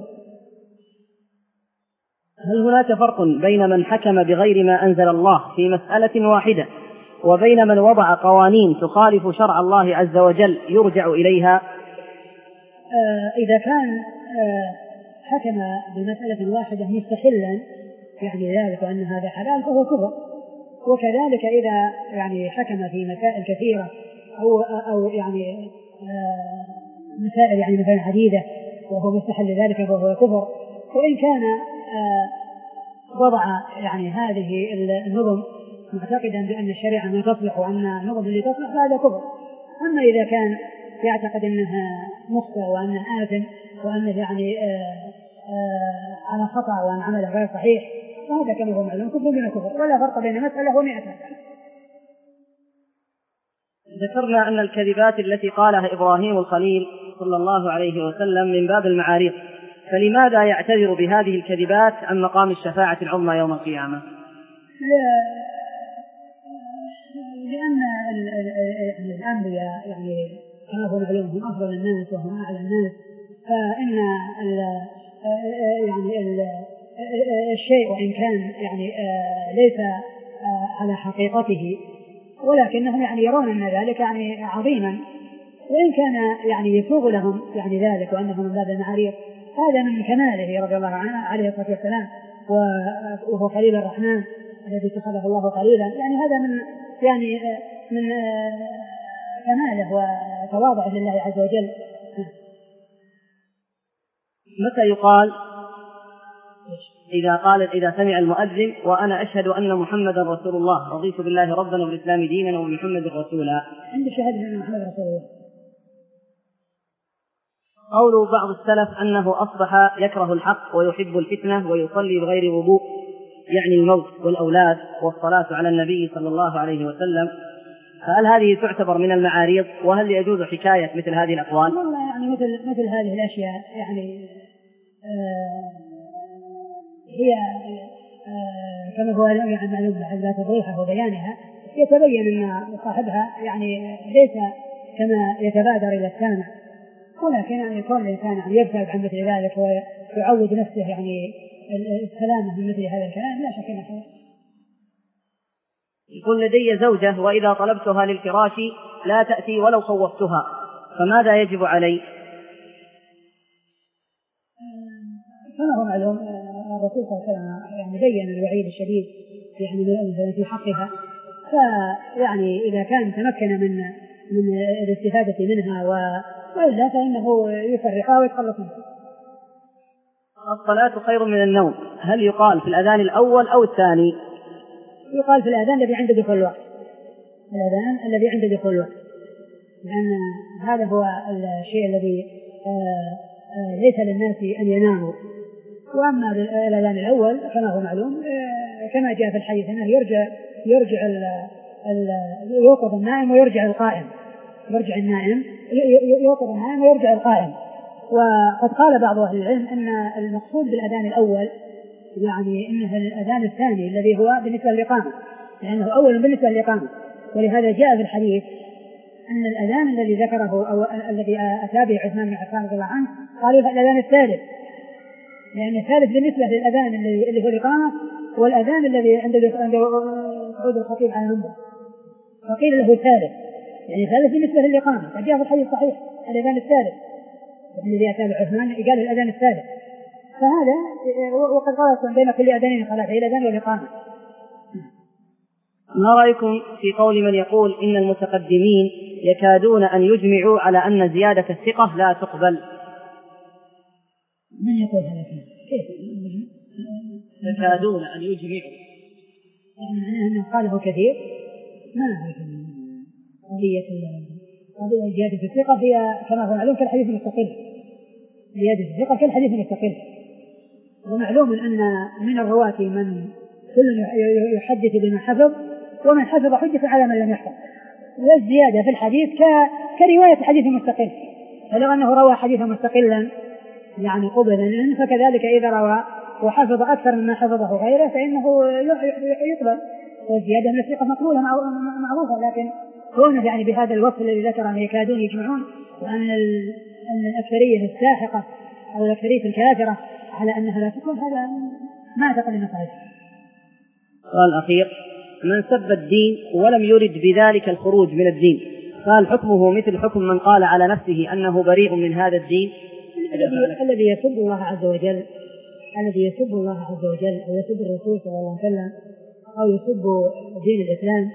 هل هناك فرق بين من حكم بغير ما أنزل الله في مسألة واحدة وبين من وضع قوانين تخالف شرع الله عز وجل يرجع إليها؟ آه إذا كان آه حكم بمسألة واحدة مستحلا يعني ذلك وأن هذا حلال فهو كفر، وكذلك إذا يعني حكم في مسائل كثيرة أو أو يعني آه مسائل يعني مثلا عديدة وهو مستحل ذلك فهو كفر. وإن كان آه وضع يعني هذه النظم معتقدا بأن الشريعة ما تصلح وأن النظم اللي تصلح فهذا كفر. أما إذا كان يعتقد أنها مخطئ وأنها آثم وأنه يعني آه آه على خطأ وأن عمله غير صحيح فهذا كما هو معلوم كفر دون كفر، ولا فرق بين مسألة ومئة. ذكرنا أن الكذبات التي قالها إبراهيم الخليل صلى الله عليه وسلم من باب المعاريض، فلماذا يعتذر بهذه الكذبات عن مقام الشفاعة العظمى يوم القيامة؟ لأن الأنبياء يعني كما هو معلوم هم أفضل الناس وهم أعلى الناس، فإن ال يعني ال الشيء وإن كان يعني ليس على حقيقته ولكنهم يعني يرون أن ذلك يعني عظيما، وإن كان يعني يسوغ لهم يعني ذلك وأنهم من باب المعاريض هذا من كماله رضي الله عنه عليه الصلاة والسلام، وهو خليل الرحمن الذي اتخذه الله خليلا، يعني هذا من يعني من كماله وتواضعه لله عز وجل. متى يقال إذا قال إذا سمع المؤذن وأنا أشهد أن محمدا رسول الله رضيت بالله ربا وبالإسلام دينا وبمحمد رسولا؟ عند شهادة أن محمد رسول الله. قول بعض السلف أنه أصبح يكره الحق ويحب الفتنة ويصلي بغير وضوء، يعني الموت والأولاد والصلاة على النبي صلى الله عليه وسلم، فهل هذه تعتبر من المعاريض؟ وهل يجوز حكاية مثل هذه الأقوال؟ والله يعني مثل مثل هذه الأشياء يعني آه هي آه كما هو يعني معلوم لا توضيحها وبيانها يتبين أن صاحبها يعني ليس كما يتبادر إلى السامع، ولكن يعني يكون الإنسان يعني يبتعد عن مثل ذلك ويعود نفسه يعني السلامة من مثل هذا الكلام لا شك أنه. يقول لدي زوجة وإذا طلبتها للفراش لا تأتي ولو خوفتها، فماذا يجب علي؟ كما هو معلوم الرسول صلى الله عليه وسلم يعني بين الوعيد الشديد يعني في حقها، فيعني إذا كان تمكن من من الاستفادة منها وإلا فإنه يفرقها ويتخلص منها. الصلاة خير من النوم، هل يقال في الأذان الأول أو الثاني؟ يقال في الأذان الذي عند دخول الوقت، الأذان الذي عند دخول الوقت، لأن هذا هو الشيء الذي ليس للناس أن يناموا. وأما الأذان الأول كما هو معلوم كما جاء في الحديث أنه يرجع يرجع ال ال يوقظ النائم ويرجع القائم، يرجع النائم يوقظ النائم ويرجع القائم. وقد قال بعض أهل العلم أن المقصود بالأذان الأول يعني إنه الأذان الثاني الذي هو بالنسبة للإقامة، لأنه أول بالنسبة للإقامة، ولهذا جاء في الحديث أن الأذان الذي ذكره أو الذي أتى به عثمان بن عفان رضي الله عنه قالوا الأذان الثالث، لأن الثالث بالنسبة للأذان اللي هو الإقامة والأذان الذي عند صعود الخطيب على المنبر، فقيل له الثالث، يعني الثالث بالنسبة للإقامة، فجاء في الحديث صحيح الأذان الثالث الذي أتى به عثمان قال الأذان الثالث. فهذا وقد قال بين كل أذانين صلاة هي الأذان والإقامة. ما رأيكم في قول من يقول إن المتقدمين يكادون أن يجمعوا على أن زيادة الثقة لا تقبل؟ من يقول هذا الكلام؟ كيف يكادون أن يجمعوا؟ يعني أنه قاله كثير، ما هي قضية قضية زيادة الثقة هي كما هو معلوم كالحديث المستقل، زيادة الثقة كالحديث المستقل، ومعلوم أن من الرواة من كل يحدث بما حفظ ومن حفظ حجة على من لم يحفظ، والزيادة في الحديث كرواية حديث مستقل، فلو أنه روى حديثا مستقلا يعني قبلا، فكذلك إذا روى وحفظ أكثر مما حفظه غيره فإنه يقبل، والزيادة من الثقة مقبولة معروفة. لكن كونه يعني بهذا الوصف الذي ذكر أن يكادون يجمعون، وأن الأكثرية الساحقة أو الأكثرية الكافرة على أنها لا تقبل، هذا ما أعتقد أنه صحيح. السؤال الأخير: من سب الدين ولم يرد بذلك الخروج من الدين، قال حكمه مثل حكم من قال على نفسه أنه بريء من هذا الدين؟ الذي يسب الله عز وجل الذي يسب الله عز وجل أو يسب الرسول صلى الله عليه وسلم أو يسب دين الإسلام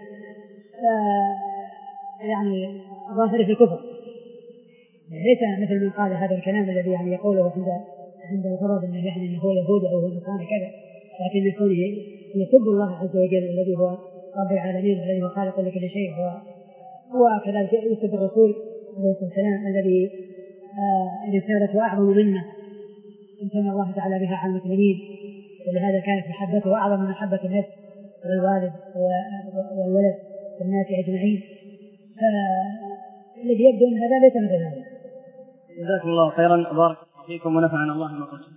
يعني ظاهر في الكفر، ليس مثل من قال هذا الكلام الذي يعني يقوله عند عند الغرض انه يعني انه هو يهودي او هو نصراني كذا، لكن يكون يسب الله عز وجل الذي هو رب العالمين الذي هو خالق لكل شيء، هو هو كذلك يسب الرسول عليه الصلاه والسلام الذي رسالته اعظم منه امتن الله تعالى بها على المسلمين، ولهذا كانت محبته اعظم من محبه النفس والوالد والولد والناس اجمعين. فالذي يبدو ان هذا ليس مثل هذا. جزاكم الله خيرا، بارك الله فيكم ونفعنا الله بما قلتم.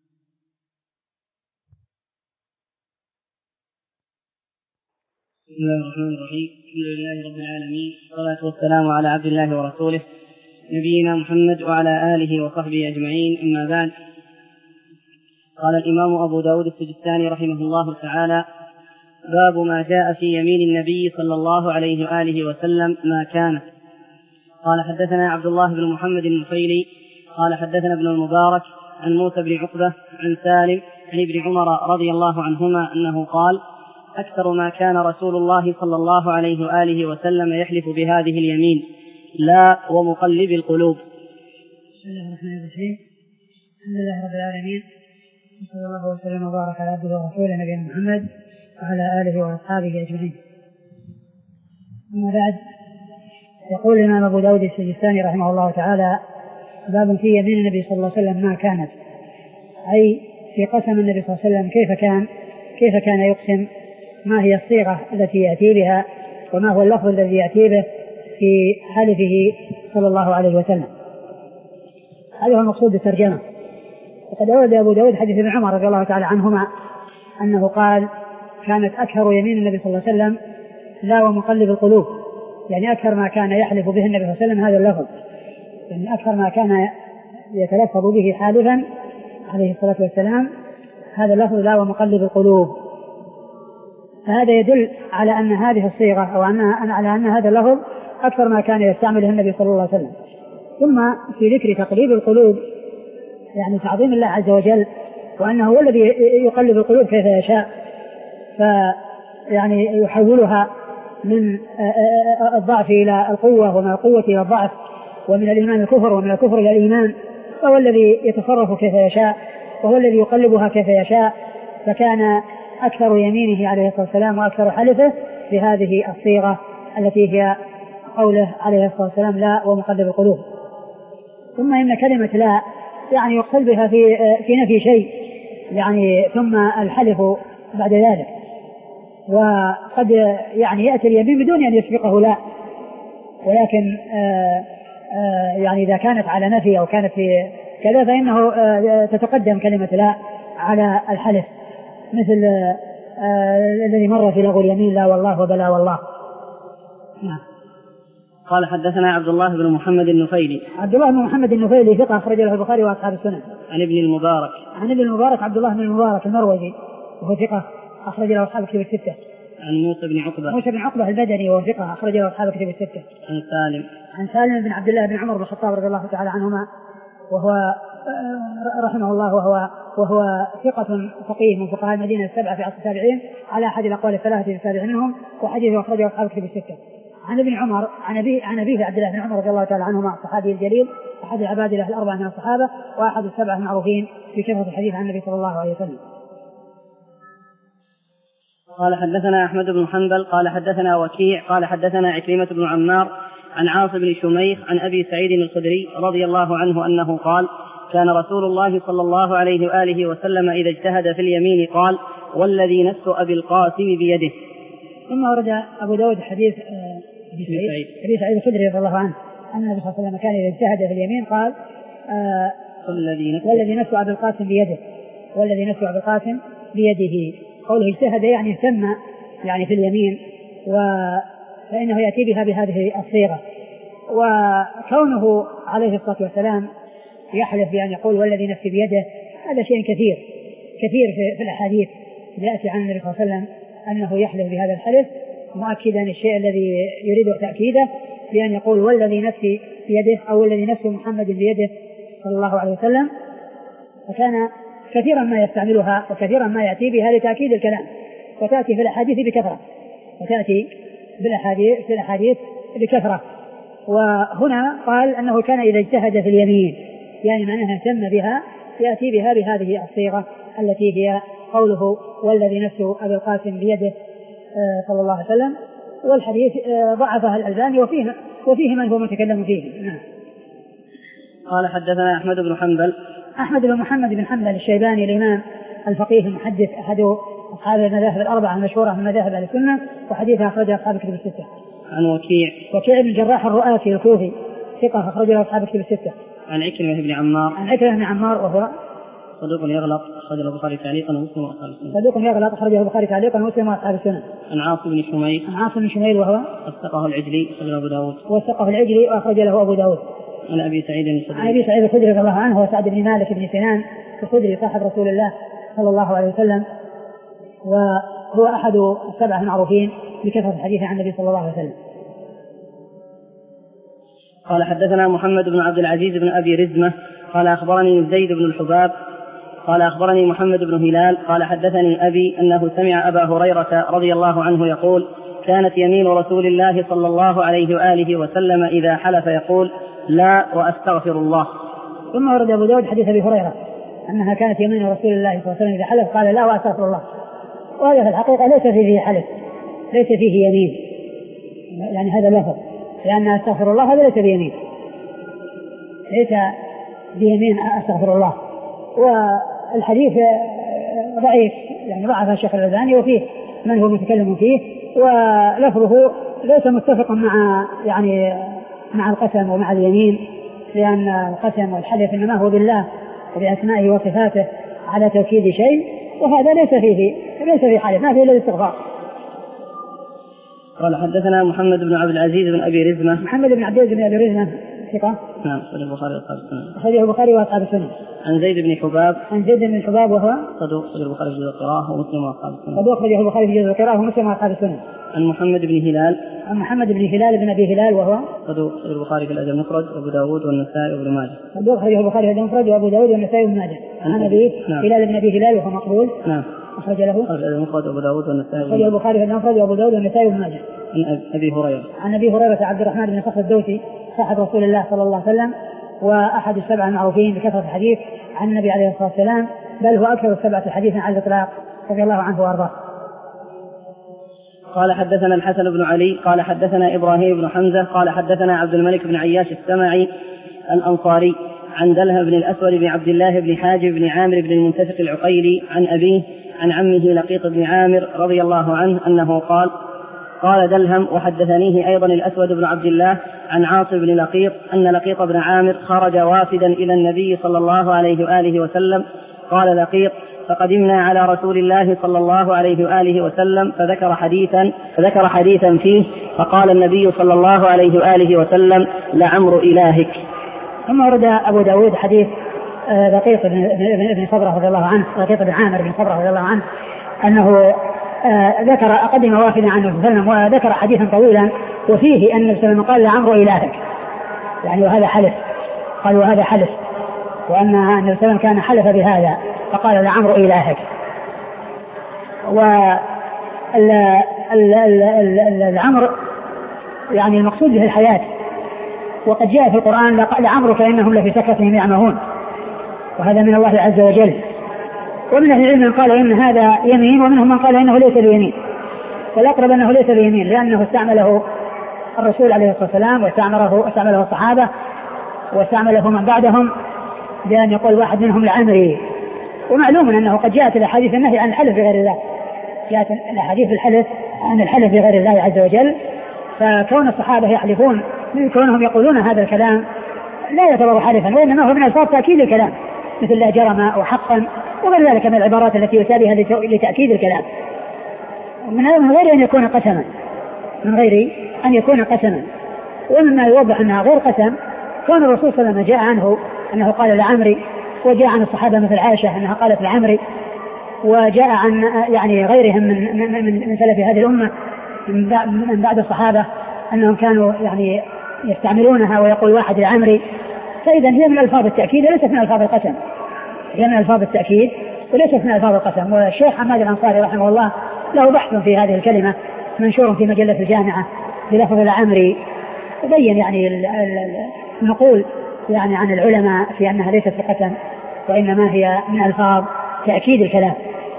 بسم الله الرحمن الرحيم، الحمد لله رب العالمين، والصلاة والسلام على عبد الله ورسوله نبينا محمد وعلى آله وصحبه أجمعين، أما بعد. قال الإمام أبو داود السجستاني رحمه الله تعالى: باب ما جاء في يمين النبي صلى الله عليه وآله وسلم ما كانت. قال حدثنا عبد الله بن محمد النفيلي قال حدثنا ابن المبارك عن موسى بن عقبة عن سالم عن ابن عمر رضي الله عنهما أنه قال: أكثر ما كان رسول الله صلى الله عليه وآله وسلم يحلف بهذه اليمين: لا ومقلب القلوب. بسم الله الرحمن الرحيم، الحمد لله رب العالمين، صلى الله وسلم وبارك على عبده ورسوله نبينا محمد وعلى آله وأصحابه أجمعين. أما بعد، يقول الإمام أبو داود السجستاني رحمه الله تعالى: باب في يمين النبي صلى الله عليه وسلم ما كانت، أي في قسم النبي صلى الله عليه وسلم كيف كان كيف كان يقسم، ما هي الصيغة التي يأتي بها، وما هو اللفظ الذي يأتي به في حلفه صلى الله عليه وسلم. هذا هو المقصود بالترجمة. وقد أورد أبو داود حديث ابن عمر رضي الله تعالى عنهما أنه قال: كانت أكثر يمين النبي صلى الله عليه وسلم لا ومقلب القلوب، يعني أكثر ما كان يحلف به النبي صلى الله عليه وسلم هذا اللفظ، يعني أكثر ما كان يتلفظ به حالفا عليه الصلاة والسلام هذا اللفظ: لا ومقلب القلوب. فهذا يدل على أن هذه الصيغة أو على أن هذا اللفظ أكثر ما كان يستعمله النبي صلى الله عليه وسلم. ثم في ذكر تقليب القلوب يعني تعظيم الله عز وجل، وأنه هو الذي يقلب القلوب كيف يشاء، فيعني يحولها من الضعف إلى القوة، ومن القوة إلى الضعف، ومن الإيمان الكفر، ومن الكفر إلى الإيمان، فهو الذي يتصرف كيف يشاء، وهو الذي يقلبها كيف يشاء. فكان أكثر يمينه عليه الصلاة والسلام وأكثر حلفه بهذه الصيغة التي هي قوله عليه الصلاة والسلام: لا ومقلب القلوب. ثم إن كلمة لا يعني يقصد بها في في نفي شيء، يعني ثم الحلف بعد ذلك، وقد يعني يأتي اليمين بدون أن يسبقه لا، ولكن آآ آآ يعني إذا كانت على نفي أو كانت في كذا فإنه تتقدم كلمة لا على الحلف، مثل الذي مر في لغو اليمين: لا والله وبلا والله. نعم. قال حدثنا عبد الله بن محمد النفيلي. عبد الله بن محمد النفيلي ثقة أخرج له البخاري وأصحاب السنن. عن ابن المبارك. عن ابن المبارك عبد الله بن المبارك المروزي وهو ثقة أخرج له أصحاب الكتب الستة. عن موسى بن عقبة. موسى بن عقبة البدري وهو ثقة أخرج له أصحاب الكتب الستة. عن سالم. عن سالم بن عبد الله بن عمر بن الخطاب رضي الله تعالى عنهما، وهو رحمه الله وهو وهو ثقة فقيه من فقهاء المدينة السبعة في عصر التابعين على أحد الأقوال الثلاثة في السابع منهم، وحديثه أخرجه أصحاب الكتب الستة. عن ابن عمر عن أبي عن أبيه عبد الله بن عمر رضي الله تعالى عنهما الصحابي الجليل أحد العبادلة الأربعة من الصحابة وأحد السبعة المعروفين في كثرة الحديث عن النبي صلى الله عليه وسلم. قال حدثنا أحمد بن حنبل قال حدثنا وكيع قال حدثنا عكرمة بن عمار عن عاصم بن شميخ عن أبي سعيد الخدري رضي الله عنه أنه قال: كان رسول الله صلى الله عليه وآله وسلم إذا اجتهد في اليمين قال: والذي نفس أبي القاسم بيده. ثم ورد أبو داود حديث أبي سعيد أبي سعيد الخدري رضي الله عنه أن النبي صلى الله عليه وسلم كان إذا اجتهد في اليمين قال: آه والذي نفس أبي القاسم بيده. والذي نفسه أبي القاسم بيده. قوله اجتهد يعني اهتم يعني في اليمين، فإنه يأتي بها بهذه الصيغة. وكونه عليه الصلاة والسلام يحلف بأن يقول والذي نفسي بيده هذا شيء كثير كثير في, في الأحاديث يأتي عن النبي صلى الله عليه وسلم أنه يحلف بهذا الحلف مؤكدا الشيء الذي يريد تأكيده بأن يقول والذي نفسي بيده أو الذي نفس محمد بيده صلى الله عليه وسلم. فكان كثيرا ما يستعملها وكثيرا ما يأتي بها لتأكيد الكلام، وتأتي في الأحاديث بكثرة وتأتي بالأحاديث في الأحاديث بكثرة. وهنا قال أنه كان إذا اجتهد في اليمين يعني معناها اهتم بها يأتي بها بهذه الصيغة التي هي قوله والذي نفسه أبي القاسم بيده صلى الله عليه وسلم. والحديث ضعفها الألباني وفيه وفيه من هو متكلم فيه. نعم. قال حدثنا أحمد بن حنبل. أحمد بن محمد بن حنبل الشيباني الإمام الفقيه المحدث أحد أصحاب المذاهب الأربعة المشهورة من مذاهب أهل السنة، وحديثه أخرجه أصحاب الكتب الستة. عن وكيع. وكيع بن الجراح الرؤاسي الكوفي ثقة أخرجه أصحاب الكتب الستة. عن عكرمة بن عمار. عن عكرمة بن عمار وهو صدوق يغلط أخرجه البخاري تعليقا ومسلم وأصحاب السنن. صدوق يغلط أخرجه البخاري تعليقا ومسلم وأصحاب السنن. عن عاصم بن شميل. عن عاصم بن شميل وهو وثقه العجلي أخرجه أبو داود. وثقه العجلي وأخرج له أبو داود. عن أبي سعيد الخدري. عن أبي سعيد الخدري رضي الله عنه وسعد بن مالك بن سنان الخدري صاحب رسول الله صلى الله عليه وسلم، وهو أحد السبعة المعروفين بكثرة الحديث عن النبي صلى الله عليه وسلم. قال حدثنا محمد بن عبد العزيز بن أبي رزمة قال أخبرني زيد بن الحباب قال أخبرني محمد بن هلال قال حدثني أبي أنه سمع أبا هريرة رضي الله عنه يقول كانت يمين رسول الله صلى الله عليه وآله وسلم إذا حلف يقول لا وأستغفر الله. ثم ورد أبو داود حديث أبي هريرة أنها كانت يمين رسول الله صلى الله عليه وسلم إذا حلف قال لا وأستغفر الله، وهذا في الحقيقة ليس فيه حلف، ليس فيه يمين، يعني هذا لفظ، لأن أستغفر الله هذا ليس بيمين، ليس بيمين أستغفر الله. والحديث ضعيف يعني ضعف الشيخ الألباني وفيه من هو متكلم فيه، ولفظه ليس متفق مع يعني مع القسم ومع اليمين، لأن القسم والحلف إنما هو بالله وبأسمائه وصفاته على توكيد شيء، وهذا ليس فيه ليس فيه حلف، ما فيه إلا الاستغفار. قال حدثنا محمد بن عبد العزيز بن أبي رزمة. محمد بن عبد العزيز بن أبي رزمة ثقة. نعم صحيح البخاري وأصحاب السنن. صحيح البخاري وأصحاب السنن. عن زيد بن حباب. عن زيد بن حباب وهو صدوق صحيح البخاري في جزء القراءة ومسلم وأصحاب السنن. صدوق صحيح البخاري في جزء القراءة ومسلم وأصحاب السنن. عن محمد بن هلال. عن محمد بن هلال بن أبي هلال وهو صدوق صحيح البخاري في الأدب المفرد وأبو داود والنسائي وابن ماجه. صدوق صحيح البخاري في الأدب المفرد وأبو داود والنسائي وابن ماجه. عن أبي هلال بن أبي هلال وهو مقبول. نعم. أخرج له الأدب المفرد وأبو داود والنسائي. أخرج البخاري في الأدب المفرد وأبو داود والنسائي وابن ماجه. عن أبي هريرة. عن أبي هريرة عبد الرحمن بن صخر الدوسي صاحب رسول الله صلى الله عليه وسلم وأحد السبعة المعروفين بكثرة الحديث عن النبي عليه الصلاة والسلام، بل هو أكثر السبعة حديثا على الإطلاق رضي الله عنه وأرضاه. قال حدثنا الحسن بن علي قال حدثنا إبراهيم بن حمزة قال حدثنا عبد الملك بن عياش السمعي الأنصاري عن دلهم بن الأسود بن عبد الله بن حاجب بن عامر بن المنتفق العقيلي عن أبيه عن عمه لقيط بن عامر رضي الله عنه أنه قال قال دلهم وحدثنيه أيضا الأسود بن عبد الله عن عاصم بن لقيط أن لقيط بن عامر خرج وافدا إلى النبي صلى الله عليه وآله وسلم. قال لقيط فقدمنا على رسول الله صلى الله عليه وآله وسلم فذكر حديثا فذكر حديثا فيه فقال النبي صلى الله عليه وآله وسلم لعمر إلهك. ثم ورد أبو داود حديث لقيط بن صبرة رضي الله عنه لقيط بن عامر بن صبرة رضي الله عنه أنه ذكر قدم وافدا عن النبي صلى الله عليه وسلم وذكر حديثا طويلا وفيه أن النبي صلى الله عليه وسلم قال لعمر إلهك، يعني وهذا حلف، قال وهذا حلف، وأن النبي صلى الله عليه وسلم كان حلف بهذا فقال لعمر إلهك. والعمر يعني المقصود به الحياة، وقد جاء في القرآن لعمرك إنهم لفي سكرتهم يعمهون، وهذا من الله عز وجل. ومن أهل العلم من قال إن هذا يمين، ومنهم من قال إنه ليس بيمين، والأقرب أنه ليس بيمين لأنه استعمله الرسول عليه الصلاة والسلام واستعمله استعمله الصحابة واستعمله من بعدهم بأن يقول واحد منهم لعمري. ومعلوم أنه قد جاءت الأحاديث النهي عن الحلف بغير الله، جاءت الأحاديث الحلف عن الحلف بغير الله عز وجل، فكون الصحابة يحلفون من كونهم يقولون هذا الكلام لا يعتبر حلفا، وإنما هو من ألفاظ تأكيد الكلام مثل لا جرم وحقا وغير ذلك من العبارات التي يتابعها لتأكيد الكلام من غير أن يكون قسما من غير أن يكون قسما. ومما يوضح أنها غير قسم كان الرسول صلى الله عليه وسلم جاء عنه أنه قال لعمري، وجاء عن الصحابة مثل عائشة أنها قالت لعمري، وجاء عن يعني غيرهم من من من سلف هذه الأمة من بعد الصحابة أنهم كانوا يعني يستعملونها ويقول واحد لعمري. فإذا هي من ألفاظ التأكيد وليست من ألفاظ القسم، هي من ألفاظ التأكيد وليست من ألفاظ القسم. والشيخ حماد الأنصاري رحمه الله له بحث في هذه الكلمة منشور في مجلة الجامعة بلفظ لعمري، يبين يعني النقول يعني عن العلماء في أنها ليست بقسم وإنما هي من ألفاظ تأكيد الكلام.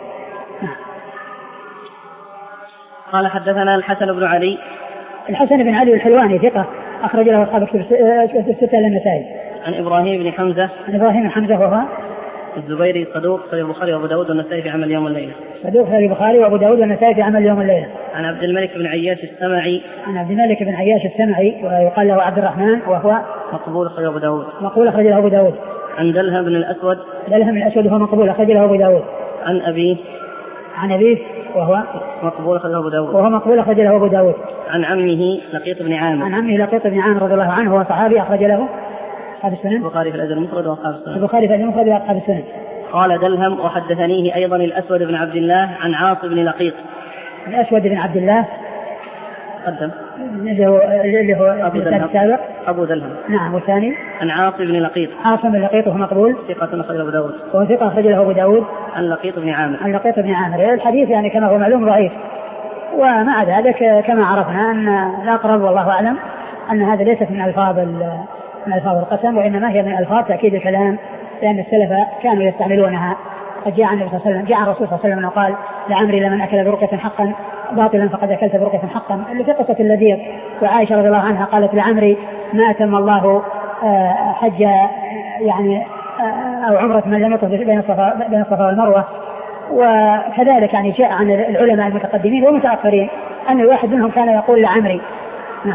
قال حدثنا الحسن بن علي. الحسن بن علي الحلواني ثقة أخرج له أصحاب الستة للنسائي. عن إبراهيم بن حمزة. عن إبراهيم بن حمزة وهو الزبيري صدوق في البخاري وأبو داود والنسائي في عمل اليوم والليلة. صدوق في البخاري وأبو داود والنسائي في عمل اليوم والليلة. عن عبد الملك بن عياش السمعي. عن عبد الملك بن عياش السمعي ويقال له عبد الرحمن وهو مقبول أخرج له أبو داود. مقبول أخرج له أبو داود. عن دلهم بن الأسود. دلهم بن الأسود وهو مقبول أخرج له أبو داود. عن أبيه. عن أبيه وهو مقبول أخرج له أبو داود. وهو مقبول أخرج له أبو داود. عن عمه لقيط بن عامر. عن عمه لقيط بن عامر رضي الله عنه وهو صحابي أخرج له أصحاب السنن. البخاري في الأدب المفرد وأصحاب السنن. البخاري في الأدب المفرد وأصحاب السنن. قال دلهم وحدثنيه أيضا الأسود بن عبد الله عن عاص بن لقيط. الأسود بن عبد الله قدم اللي هو اللي هو أبو دلهم. السابق. أبو دلهم. نعم. والثاني عن عاص بن لقيط. عاص بن لقيط وهو مقبول. ثقة أخرج له أبو داود. وهو ثقة أخرج له أبو داود. عن لقيط بن عامر. عن لقيط بن عامر. الحديث يعني كما هو معلوم ضعيف، ومع ذلك كما عرفنا أن الأقرب والله أعلم أن هذا ليست من ألفاظ من ألفاظ القسم وإنما هي من ألفاظ تأكيد الكلام، لأن السلف كانوا يستعملونها. قد جاء النبي صلى الله عليه وسلم جاء الرسول صلى الله عليه وسلم وقال لعمري لمن أكل بركة حقا باطلا فقد أكلت بركة حقا، اللي في قصة اللذيذ. وعائشة رضي الله عنها قالت لعمري ما أتم الله حج يعني أو عمرة من لم يطف بين الصفا بين الصفا والمروة. وكذلك يعني جاء عن العلماء المتقدمين والمتأخرين أن الواحد منهم كان يقول لعمري. نعم.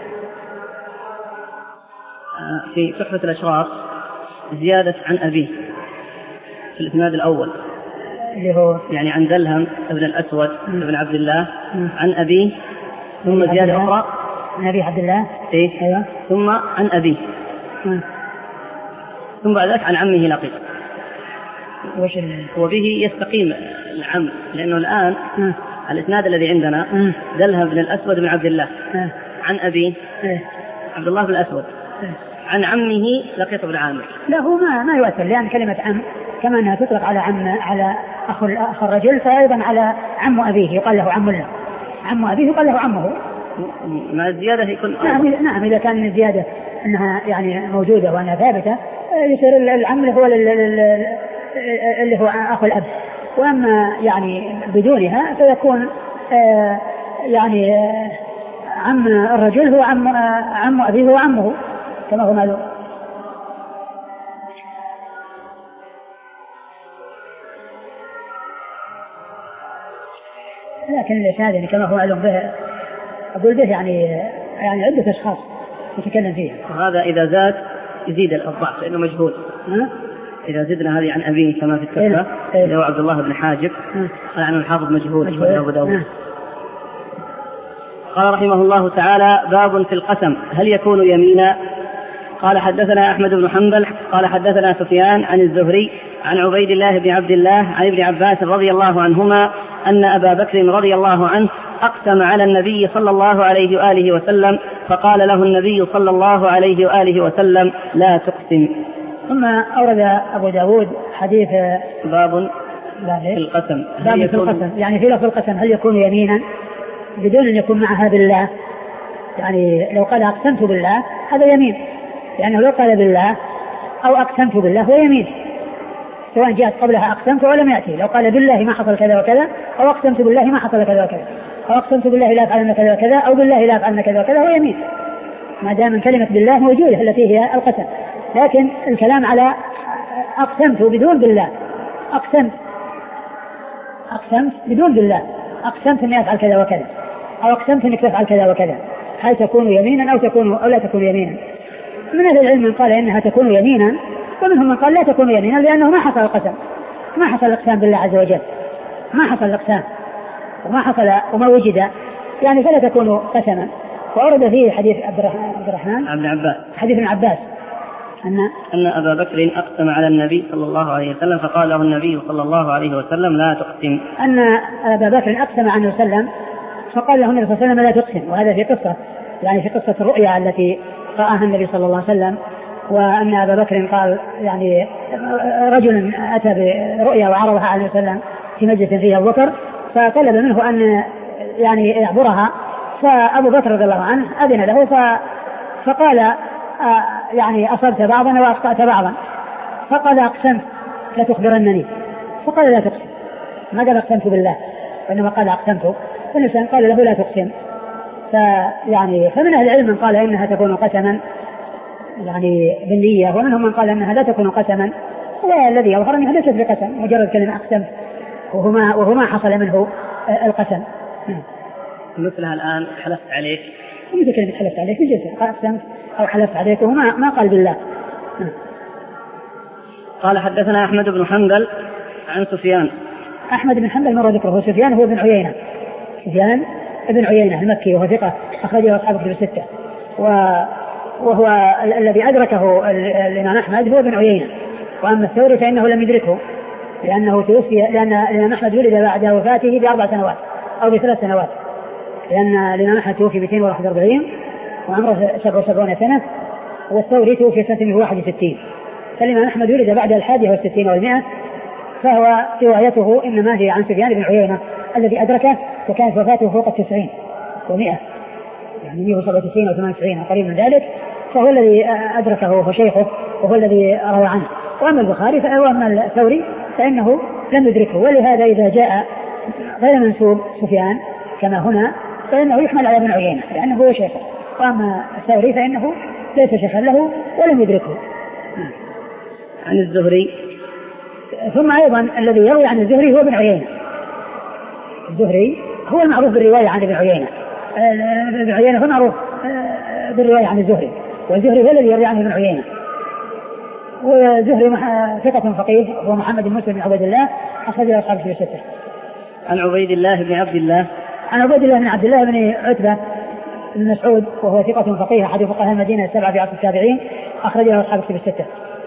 في تحفة الأشراف زيادة عن أبيه في الإسناد الأول اللي هو يعني عن دلهم ابن الأسود ابن عبد الله عن أبيه، ثم زيادة أخرى عن أبي عبد الله إيه؟ أيوة. ثم عن أبيه م. ثم بعد ذلك عن عمه لقيط. وش وبه يستقيم العم، لأنه الآن م. الإسناد الذي عندنا م. دلهم ابن الأسود بن عبد الله م. عن أبيه إيه؟ عبد الله بن الأسود إيه؟ عن عمه لقيط بن عامر. لا هو ما ما يؤثر، لأن كلمة عم كما أنها تطلق على عم على أخو أخ الرجل فأيضا على عم أبيه يقال له عم له، عم أبيه يقال له عمه. مع الزيادة يكون نعم. نعم إذا كان الزيادة أنها يعني موجودة وأنها ثابتة يصير العم هو اللي هو أخو الأب، وأما يعني بدونها فيكون آه يعني آه عم الرجل هو عم آه عم أبيه هو عمه كما هو معلوم. لكن الإسناد يعني كما هو معلوم به أقول به يعني يعني عدة أشخاص يتكلم فيها. وهذا إذا زاد يزيد الضعف لأنه مجهول. ها؟ إذا زدنا هذه عن أبيه كما في التفسير اللي هو عبد الله بن حاجب قال عنه الحافظ مجهول, مجهول. أبو داود. قال رحمه الله تعالى باب في القسم هل يكون يمينا. قال حدثنا أحمد بن حنبل قال حدثنا سفيان عن الزهري عن عبيد الله بن عبد الله عن ابن عباس رضي الله عنهما أن أبا بكر رضي الله عنه أقسم على النبي صلى الله عليه وآله وسلم فقال له النبي صلى الله عليه وآله وسلم لا تقسم. ثم أورد أبو داود حديث باب في القسم باب في القسم يعني في لفظ القسم هل يكون يمينا بدون أن يكون معها بالله، يعني لو قال أقسمت بالله هذا يمين، لأنه يعني لو قال بالله أو أقسمت بالله هو يمين سواء جاءت قبلها أقسمت ولم يأتي. لو قال بالله ما حصل كذا وكذا أو أقسمت بالله ما حصل كذا وكذا أو أقسمت بالله لا أفعلن كذا وكذا أو بالله لا أفعلن كذا وكذا هو يمين ما دام كلمة بالله موجودة التي هي القسم. لكن الكلام على أقسمت بدون بالله، أقسمت أقسمت بدون بالله، أقسمت أني أفعل كذا وكذا أو أقسمت أنك تفعل كذا وكذا، هل تكون يمينا أو تكون أو لا تكون يمينا؟ من أهل العلم من قال إنها تكون يمينا، ومنهم من قال لا تكون يمينا لأنه ما حصل القسم، ما حصل الإقسام بالله عز وجل، ما حصل الإقسام وما حصل وما وجد يعني فلا تكون قسما. وأورد فيه حديث عبد الرحمن عبد الرحمن عبد عباس حديث ابن عباس أن أن أبا بكر أقسم على النبي صلى الله عليه وسلم فقال له النبي صلى الله عليه وسلم لا تقسم. أن أبا بكر أقسم عنه وسلم فقال له النبي صلى الله عليه وسلم لا تقسم. وهذا في قصة يعني في قصة الرؤيا التي رآها النبي صلى الله عليه وسلم. وأن أبا بكر قال يعني رجل أتى برؤيا وعرضها على النبي صلى الله عليه وسلم في مجلس فيه أبو بكر فطلب منه أن يعني يعبرها. فأبو بكر رضي الله عنه أذن له فقال آه يعني أصبت بعضا وأخطأت بعضا. فقال أقسمت لا تخبرنني. فقال لا تقسم. ما قال أقسمت بالله وإنما قال أقسمت. فالإنسان قال له لا تقسم. فيعني فمن أهل العلم من قال إنها تكون قسما يعني بالنية ومنهم من قال إنها لا تكون قسما. والذي يظهر أنها ليست بقسم مجرد كلمة أقسمت وهما وهما حصل منه القسم. مثلها الآن حلفت عليك مثل كلمة حلفت عليك في جزء أقسمت أو حلفت عليك وما ما قال بالله. قال حدثنا أحمد بن حنبل عن سفيان. أحمد بن حنبل مر ذكره. سفيان هو ابن عيينة. سفيان ابن عيينة المكي وهو ثقة أخرجه أصحاب الكتب الستة. وهو الذي أدركه الإمام أحمد هو ابن عيينة. وأما الثوري فإنه لم يدركه لأنه توفي لأن الإمام أحمد ولد بعد وفاته بأربع سنوات أو بثلاث سنوات لأن الإمام أحمد توفي مئتين وواحد وأربعين وعمره سبع وسبعين سنة والثوري توفي سنة واحد وستين. فالإمام أحمد ولد بعد الحادية والستين والمئة فهو روايته إنما هي عن سفيان بن عيينة الذي أدركه وكانت وفاته فوق التسعين ومئة يعني مئة وسبعة وتسعين أو ثمانية وتسعين قريب من ذلك. فهو الذي أدركه وهو شيخه وهو الذي روى عنه. وأما البخاري وأما الثوري فإنه لم يدركه. ولهذا إذا جاء غير منسوب سفيان كما هنا فإنه يحمل على ابن عيينة لأنه هو شيخه. وأما الثوري فإنه ليس شيخا له ولم يدركه. عن الزهري. ثم أيضا الذي يروي عن الزهري هو ابن عيينة. الزهري هو المعروف بالرواية عن ابن عيينة. ابن عيينة هو معروف بالرواية عن الزهري والزهري هو الذي يروي عن ابن عيينة. والزهري ثقة فقيه هو محمد بن مسلم بن عبد الله أخرجه أصحاب الكتب الستة. عن عبيد الله بن عبد الله. عن عبيد الله بن عبد الله بن عتبة بن مسعود وهو ثقة فقيه أحد فقهاء المدينة السبعة في عصر التابعين أخرجه أصحاب الكتب الستة.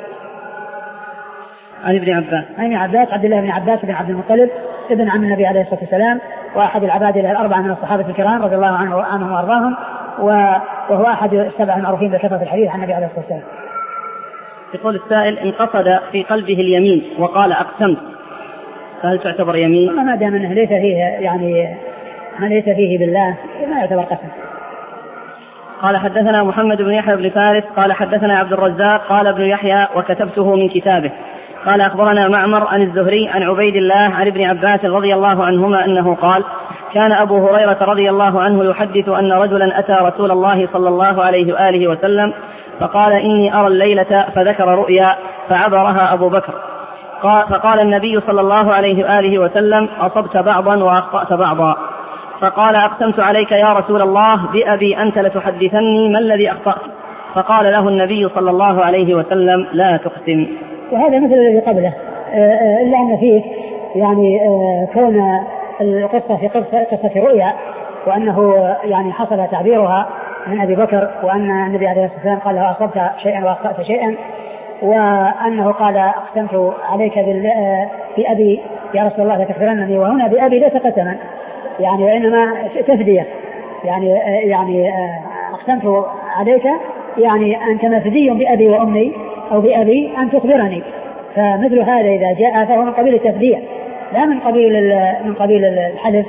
عن ابن عباس. عن ابن عباس عبد الله بن عباس بن عبد المطلب ابن عم النبي عليه الصلاة والسلام وأحد العبادلة الأربعة من الصحابة الكرام رضي الله عنه عنهم وأرضاهم وهو أحد السبع المعروفين بكثرة الحديث عن النبي عليه الصلاة والسلام. يقول السائل إن قصد في قلبه اليمين وقال أقسمت فهل تعتبر يمين؟ ما دام أنه ليس فيه يعني ما ليس فيه بالله ما يعتبر قسم. قال حدثنا محمد بن يحيى بن فارس قال حدثنا عبد الرزاق قال ابن يحيى وكتبته من كتابه قال أخبرنا معمر عن الزهري عن عبيد الله عن ابن عباس رضي الله عنهما أنه قال كان أبو هريرة رضي الله عنه يحدث أن رجلا أتى رسول الله صلى الله عليه وآله وسلم فقال إني أرى الليلة فذكر رؤيا فعبرها أبو بكر فقال النبي صلى الله عليه وآله وسلم أصبت بعضا وأخطأت بعضا فقال أقسمت عليك يا رسول الله بأبي أنت لتحدثني ما الذي أخطأت فقال له النبي صلى الله عليه وسلم لا تقسم. وهذا مثل الذي قبله إلا أن فيه يعني كون القصة في قصة رؤيا وأنه يعني حصل تعبيرها من أبي بكر وأن النبي عليه الصلاة والسلام قال له أصبت شيئا وأخطأت شيئا وأنه قال أقسمت عليك بأبي يا رسول الله لتخبرنني. وهنا بأبي ليس قسما يعني وإنما تفدية يعني يعني أقسمت عليك يعني أنت مفدي بأبي وأمي أو بأبي أن تخبرني. فمثل هذا إذا جاء فهو من قبيل التفدية لا من قبيل من قبيل الحلف.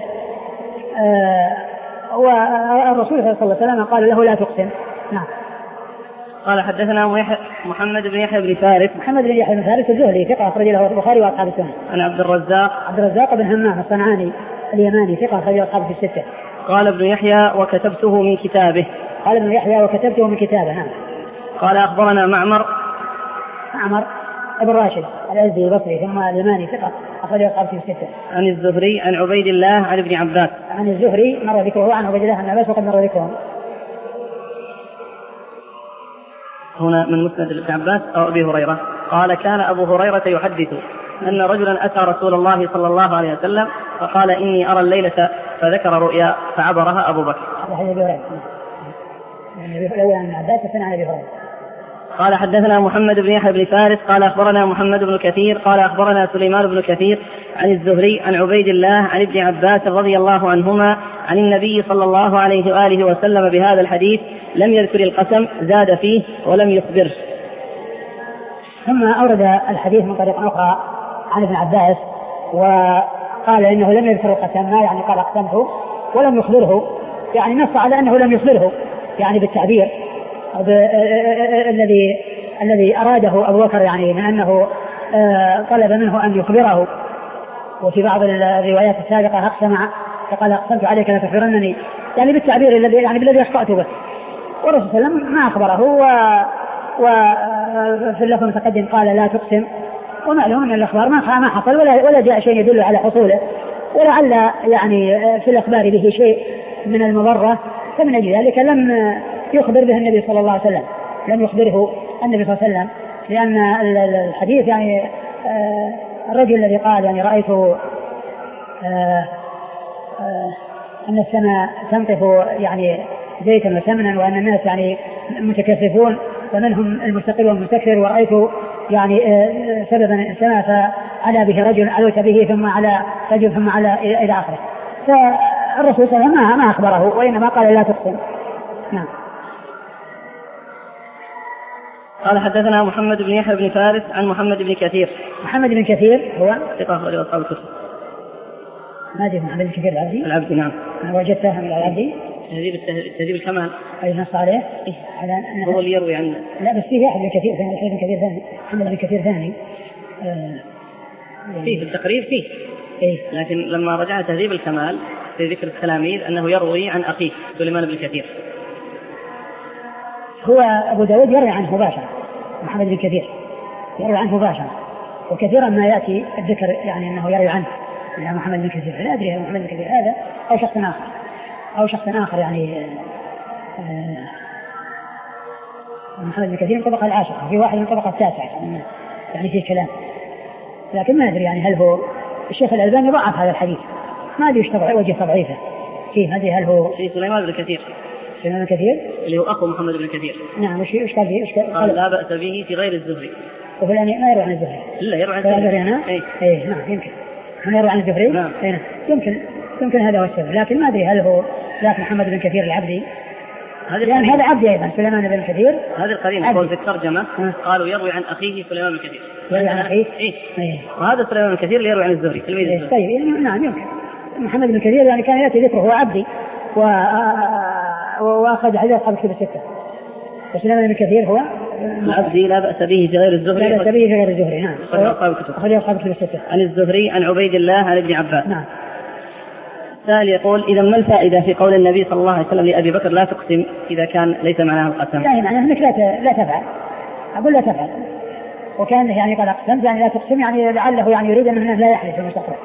والرسول صلى الله عليه وسلم قال له لا تقسم. نعم. قال حدثنا محمد بن يحيى بن فارس. محمد بن يحيى بن فارس الزهري ثقة أخرج له البخاري وأصحاب السنن. عن عبد الرزاق. عبد الرزاق بن همام الصنعاني اليماني ثقة أخرج له أصحاب الستة. قال ابن يحيى وكتبته من كتابه. قال ابن يحيى وكتبته من كتابه. نعم. قال أخبرنا معمر. معمر ابن راشد الأزدي البصري ثم اليماني ثقة أخرج له أصحاب الستة. عن الزهري عن عبيد الله عن ابن عباس. عن الزهري مر ذكره عن عبيد الله عن عباس وقد مر ذكره. هنا من مسند ابن عباس أو أبي هريرة. قال كان أبو هريرة يحدث أن رجلا أتى رسول الله صلى الله عليه وسلم فقال إني أرى الليلة، فذكر رؤيا فعبرها أبو بكر. قال حدثنا محمد بن يحيى بن فارس قال أخبرنا محمد بن كثير قال أخبرنا سليمان بن كثير عن الزهري عن عبيد الله عن ابن عباس رضي الله عنهما عن النبي صلى الله عليه وآله وسلم بهذا الحديث، لم يذكر القسم، زاد فيه ولم يخبره. ثم أورد الحديث من طريق أخرى عن ابن عباس وقال إنه لم يذكر القسم، ما يعني قال أقسمته ولم يخبره، يعني نص على أنه لم يخبره، يعني بالتعبير الذي الذي أراده أبو بكر، يعني من أنه طلب منه أن يخبره. وفي بعض الروايات السابقة أقسم فقال أقسمت عليك لا تخبرنني، يعني بالتعبير الذي يعني بالذي أخطأت به. والرسول صلى الله عليه وسلم ما أخبره، وفي اللفظ المتقدم قال لا تقسم، ومعلوم أن الأخبار ما حصل ولا ولا جاء شيء يدل على حصوله، ولعل يعني في الأخبار به شيء من المضرة، فمن أجل ذلك لم يخبر به النبي صلى الله عليه وسلم، لم يخبره النبي صلى الله عليه وسلم، لأن الحديث يعني الرجل الذي قال يعني رأيت أن السماء تنطف يعني زيتا وسمنا، وأن الناس يعني متكثفون ومنهم المستقل والمستكثر، ورأيت يعني سببا السماء فعلى به رجل علوت به ثم على رجل ثم على إلى آخره. فالرسول صلى الله عليه وسلم ما أخبره، وإنما قال لا تقسم. نعم. قال حدثنا محمد بن يحيى بن فارس عن محمد بن كثير. محمد بن كثير هو ثقة أخرجه أصحاب الكتب. ما أدري محمد بن كثير العبدي. العبدي نعم. أنا وجدته من العبدي. تهذيب تهذيب الكمال. أي نص عليه؟ إيه. هو اللي يروي عنه. لا بس فيه واحد بن كثير ثاني، محمد بن كثير ثاني، محمد بن كثير ثاني. آه يعني فيه في التقريب فيه. إيه. لكن لما رجع تهذيب الكمال في ذكر التلاميذ أنه يروي عن أخيه سليمان بن كثير. هو أبو داود يروي عنه مباشرة، محمد بن كثير يروي عنه مباشرة، وكثيرا ما يأتي الذكر يعني أنه يروي عنه يعني محمد بن كثير. لا أدري محمد بن كثير هذا أو شخص آخر أو شخص آخر يعني آه محمد بن كثير من طبقة العاشرة، في واحد من طبقة التاسعة يعني في كلام، لكن ما أدري يعني هل هو الشيخ الألباني ضعف هذا الحديث، ما أدري وش وجه تضعيفه فيه، ما أدري هل هو في سليمان بن كثير سليمان بن كثير اللي هو أخو محمد بن كثير. نعم. وش وش قال فيه؟ قال, قال لا بأس به في غير الزهري. وفلان ما يروي عن الزهري. لا يروي عن الزهري. أنا إيه إيه نعم يمكن هل يروي عن الزهري. نعم. إيه يمكن يمكن هذا هو السبب، لكن ما أدري هل هو ذاك محمد بن كثير العبدي، لأن هذا عبدي أيضا سليمان بن كثير. هذه القرينة يقول في الترجمة قالوا يروي عن أخيه سليمان بن كثير. يروي عن أخيه. إيه. إيه. وهذا سليمان بن كثير اللي يروي عن الزهري تلميذ الزهري. طيب يعني نعم يمكن محمد بن كثير يعني كان يأتي ذكره هو عبدي و وأخذ حديث أصحاب الكتب الستة، وسليمان بن كثير هو العبدي لا بأس به في غير الزهري. لا بأس به في غير الزهري. نعم. أخذ أصحاب الكتب الستة. عن الزهري عن عبيد الله عن ابن عباس. نعم. سائل يقول إذا ما الفائدة في قول النبي صلى الله عليه وسلم لأبي بكر لا تقسم إذا كان ليس معناه القسم؟ يعني معناه أنك لا لا تفعل، أقول لا تفعل، وكان يعني قال أقسمت يعني لا تقسم، يعني لعله يعني يريد أنه لا يحلف في المستقبل.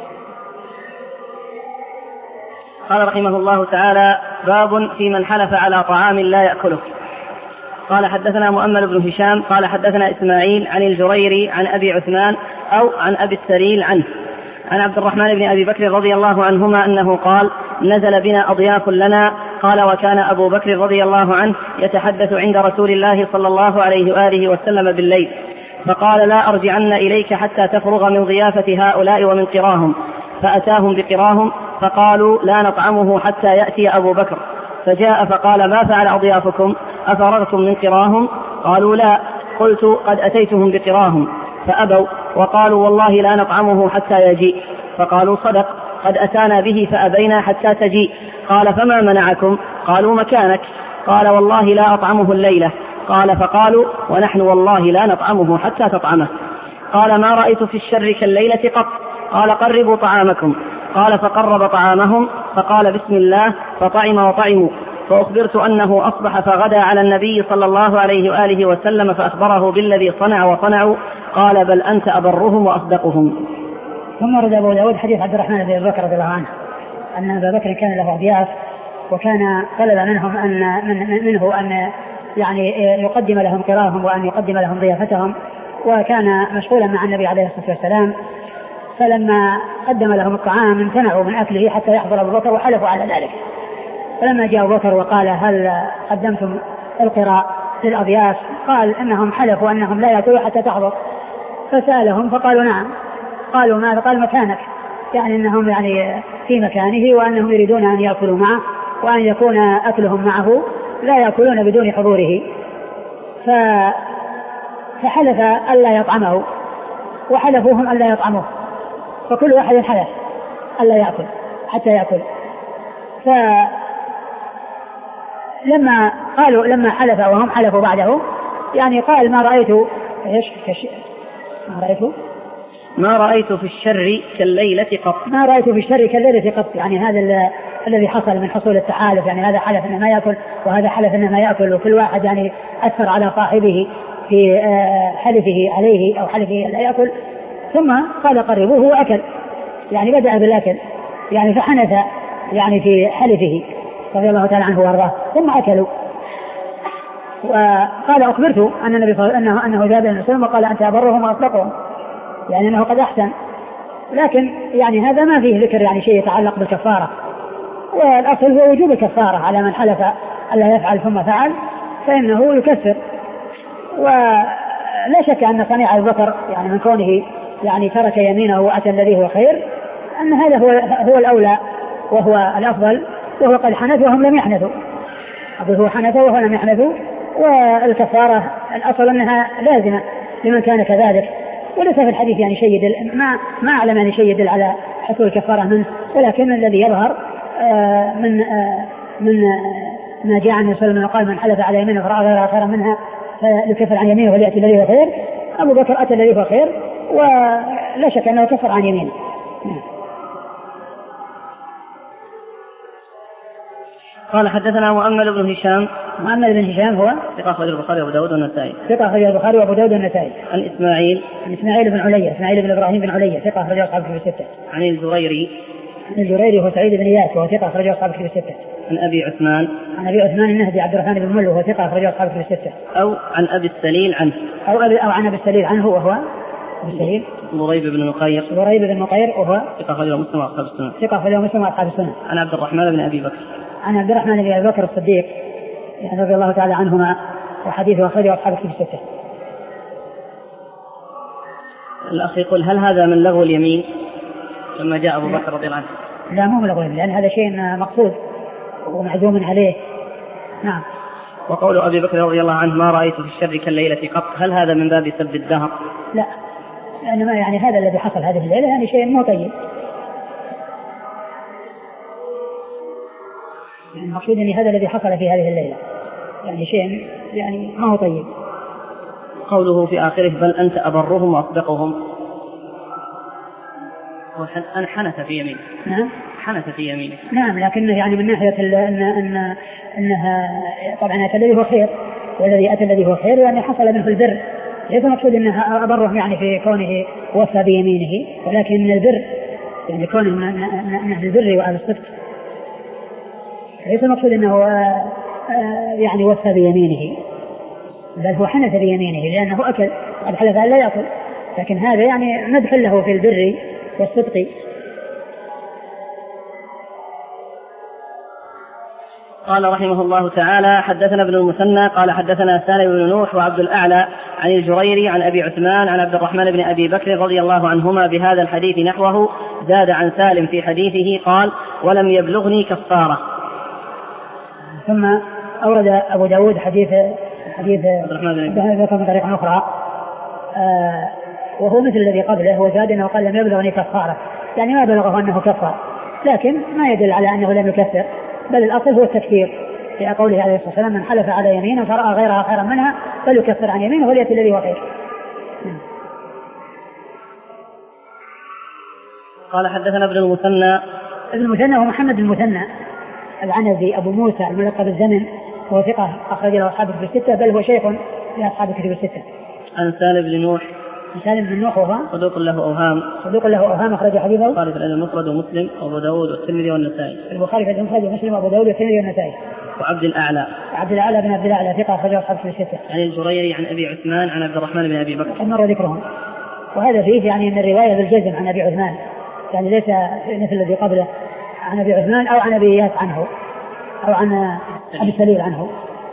قال رحمه الله تعالى باب في من حلف على طعام لا يأكله. قال حدثنا مؤمل بن هشام قال حدثنا إسماعيل عن الجريري عن أبي عثمان أو عن أبي السريل عنه عن عبد الرحمن بن أبي بكر رضي الله عنهما أنه قال نزل بنا أضياف لنا، قال وكان أبو بكر رضي الله عنه يتحدث عند رسول الله صلى الله عليه وآله وسلم بالليل، فقال لا أرجعن إليك حتى تفرغ من ضيافة هؤلاء ومن قراهم، فأتاهم بقراهم فقالوا لا نطعمه حتى يأتي أبو بكر، فجاء فقال ما فعل أضيافكم أفرغتم من قراهم؟ قالوا لا. قلت قد أتيتهم بقراهم فأبوا وقالوا والله لا نطعمه حتى يجيء، فقالوا صدق قد أتانا به فأبينا حتى تجيء. قال فما منعكم؟ قالوا مكانك. قال والله لا أطعمه الليلة. قال فقالوا ونحن والله لا نطعمه حتى تطعمه. قال ما رأيت في الشر كالليلة قط. قال قربوا طعامكم. قال فقرب طعامهم فقال بسم الله فطعم وطعموا، فأخبرت أنه أصبح فغدا على النبي صلى الله عليه وآله وسلم فأخبره بالذي صنع وصنعوا. قال بل أنت أبرهم وأصدقهم. ثم رد أبو داود حديث عبد الرحمن بن أبي بكر رضي الله عنه أن أبا بكر كان له أضياف، وكان طلب منهم أن من منه أن يعني يقدم لهم قراهم وأن يقدم لهم ضيافتهم، وكان مشغولا مع النبي عليه الصلاة والسلام، فلما قدم لهم الطعام امتنعوا من أكله حتى يحضر أبو بكر وحلفوا على ذلك. فلما جاء أبو بكر وقال هل قدمتم القراء للأضياف؟ قال إنهم حلفوا أنهم لا يأكلوا حتى تحضر. فسألهم فقالوا نعم. قالوا ماذا؟ قال مكانك، يعني أنهم يعني في مكانه وأنهم يريدون أن يأكلوا معه وأن يكون أكلهم معه، لا يأكلون بدون حضوره. فحلف ألا يطعمه وحلفوهم ألا يطعموه، فكل واحد حلف ألا يأكل حتى يأكل. فلما قالوا لما حلف وهم حلفوا بعده يعني قال ما رأيت إيش كش... ما رأيت ما رأيت في الشر كالليلة قط ما رأيت في الشر كالليلة قط يعني هذا الذي حصل من حصول التحالف، يعني هذا حلف انه ما يأكل وهذا حلف انه ما يأكل، وكل واحد يعني أثر على صاحبه في حلفه عليه أو حلفه لا يأكل. ثم قال قربوه وأكل، يعني بدأ بالأكل يعني فحنث يعني في حلفه رضي الله تعالى عنه وارضاه، ثم أكلوا. وقال أخبرت أن النبي صلى الله عليه وسلم أنه ذهب إلى المسلمين وقال أنت أبرهم وأصدقهم، يعني أنه قد أحسن. لكن يعني هذا ما فيه ذكر يعني شيء يتعلق بالكفارة، والأصل هو وجوب الكفارة على من حلف ألا يفعل ثم فعل فإنه يكفر. ولا شك أن صنيع أبو بكر يعني من كونه يعني ترك يمينه وأتى الذي هو خير أن هذا هو, هو الأولى وهو الأفضل، وهو قد حنث وهم لم يحنثوا، هو حنث وهو لم يحنثوا. والكفارة الأصل أنها لازمة لمن كان كذلك، وليس في الحديث يعني شيء يدل ما ما أعلم يعني شيء يدل على حصول الكفارة منه، ولكن الذي يظهر من من ما جاء عن النبي صلى الله عليه وسلم قال من حلف على يمينه فرأى غيرها خيرا منها فليكفر عن يمينه وليأتي الذي هو خير. أبو بكر أتى الذي هو خير ولا شك أنه كفر عن يمينه. قال حدثنا مؤمل بن هشام. مؤمل بن هشام هو ثقة أخرجه البخاري وأبو داود والنسائي. ثقة أخرجه البخاري وأبو داود والنسائي. عن إسماعيل. عن إسماعيل بن علية إسماعيل بن إبراهيم بن علية ثقة أخرجه أصحاب الكتب الستة. عن الزريري. عن الزريري هو سعيد بن إياس وهو ثقة أخرجه أصحاب الكتب الستة. عن أبي عثمان. عن أبي عثمان النهدي عبد الرحمن بن مل وهو ثقة أخرجه أصحاب الكتب الستة. أو عن أبي السليل عنه. أو أبي أو عن أبي السليل عنه وهو أبي السليل. ضريب بن نقير. ضريب بن نقير وهو ثقة أخرجه مسلم وأصحاب السنن. ثقة أخرجه مسلم وأصحاب السنن. عن عبد الرحمن بن أبي بكر. عن عبد الرحمن بن أبي بكر الصديق يعني رضي الله تعالى عنهما وحديثه أخرجه أصحاب الكتب الستة. الأخ يقول هل هذا من لغو اليمين لما جاء أبو بكر رضي الله عنه؟ لا مو من لغو اليمين، لأن هذا شيء مقصود ومعزوم عليه. نعم. وقول أبي بكر رضي الله عنه ما رأيت في الشر كالليلة قط، هل هذا من باب سب الدهر؟ لا، لأن ما يعني هذا الذي حصل هذه الليلة يعني شيء مو طيب، يعني المقصود أن هذا الذي حصل في هذه الليلة يعني شيء يعني ما هو طيب. قوله في آخره بل أنت أبرهم وأصدقهم، أن حنث في يمينه. نعم حنث في يمينه. نعم، لكنه يعني من ناحية أن أن أنها طبعا أتى الذي هو خير، والذي أتى الذي هو خير يعني حصل منه البر، ليس المقصود أنها أبرهم يعني في كونه وفى بيمينه، ولكن من البر يعني كونه من البر وأهل الصدق، ليس المقصود أنه يعني وفى بيمينه، بل هو حنث بيمينه لأنه أكل قد حلف أن لا يأكل، لكن هذا يعني مدح له في البر والصدق. قال رحمه الله تعالى حدثنا ابن المثنى قال حدثنا سالم بن نوح وعبد الأعلى عن الجريري عن أبي عثمان عن عبد الرحمن بن أبي بكر رضي الله عنهما بهذا الحديث نحوه، زاد عن سالم في حديثه قال ولم يبلغني كفارة. ثم أورد أبو داود حديث حديث عبد الرحمن بن أبي بطريقة أخرى آه وهو مثل الذي قبله، هو زاد أنه قال لم يبلغني كفارة، يعني ما بلغه أنه كفر، لكن ما يدل على أنه لم يكفر، بل الأصل هو التكفير في قوله عليه الصلاة والسلام من حلف على يمينه فرأى غيرها خيرا منها فليكفر عن يمينه وليأتي الذي هو خير. قال حدثنا ابن المثنى. ابن المثنى هو محمد بن المثنى العنزي أبو موسى الملقب الزمن، هو ثقة أخرج له أصحاب الكتب الستة، بل هو شيخ لأصحاب الكتب الستة. عن سالم بن نوح. سالم بن نوح وهو صدوق له أوهام. صدوق له أوهام أخرج حديثه البخاري في المفرد ومسلم وأبو داود والترمذي والنسائي. البخاري في المفرد ومسلم وأبو داود والترمذي والنسائي. وعبد الأعلى. عبد الأعلى بن عبد الأعلى ثقة أخرجه أصحاب الستة. عن الجريري عن أبي عثمان عن عبد الرحمن بن أبي بكر. مر ذكرهم. وهذا فيه يعني أن الرواية بالجزم عن أبي عثمان، يعني ليس مثل الذي قبله عن أبي عثمان أو عن أبي إياس عنه أو عن أبي سليل عنه.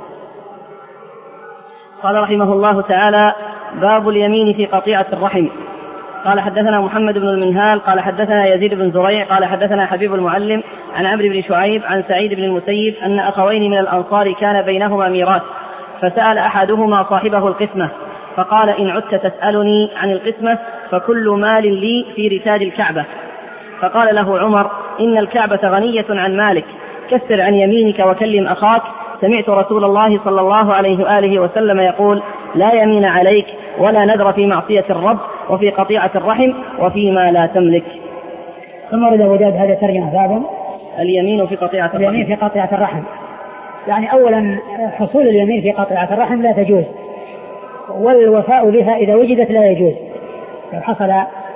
قال رحمه الله تعالى: باب اليمين في قطيعة الرحم. قال حدثنا محمد بن المنهال قال حدثنا يزيد بن زريع قال حدثنا حبيب المعلم عن عمرو بن شعيب عن سعيد بن المسيب أن أخوين من الأنصار كان بينهما ميراث، فسأل أحدهما صاحبه القسمة فقال: إن عدت تسألني عن القسمة فكل مال لي في رتاج الكعبة. فقال له عمر: إن الكعبة غنية عن مالك، كثر عن يمينك وكلم أخاك، سمعت رسول الله صلى الله عليه وآله وسلم يقول: لا يمين عليك ولا نذر في معصية الرب وفي قطيعة الرحم وفيما لا تملك. ثم ورد أبو داود هذا ترجمة باب اليمين في قطيعة الرحم. اليمين في قطيعة الرحم، يعني أولا حصول اليمين في قطيعة الرحم لا تجوز، والوفاء بها إذا وجدت لا يجوز. لو حصل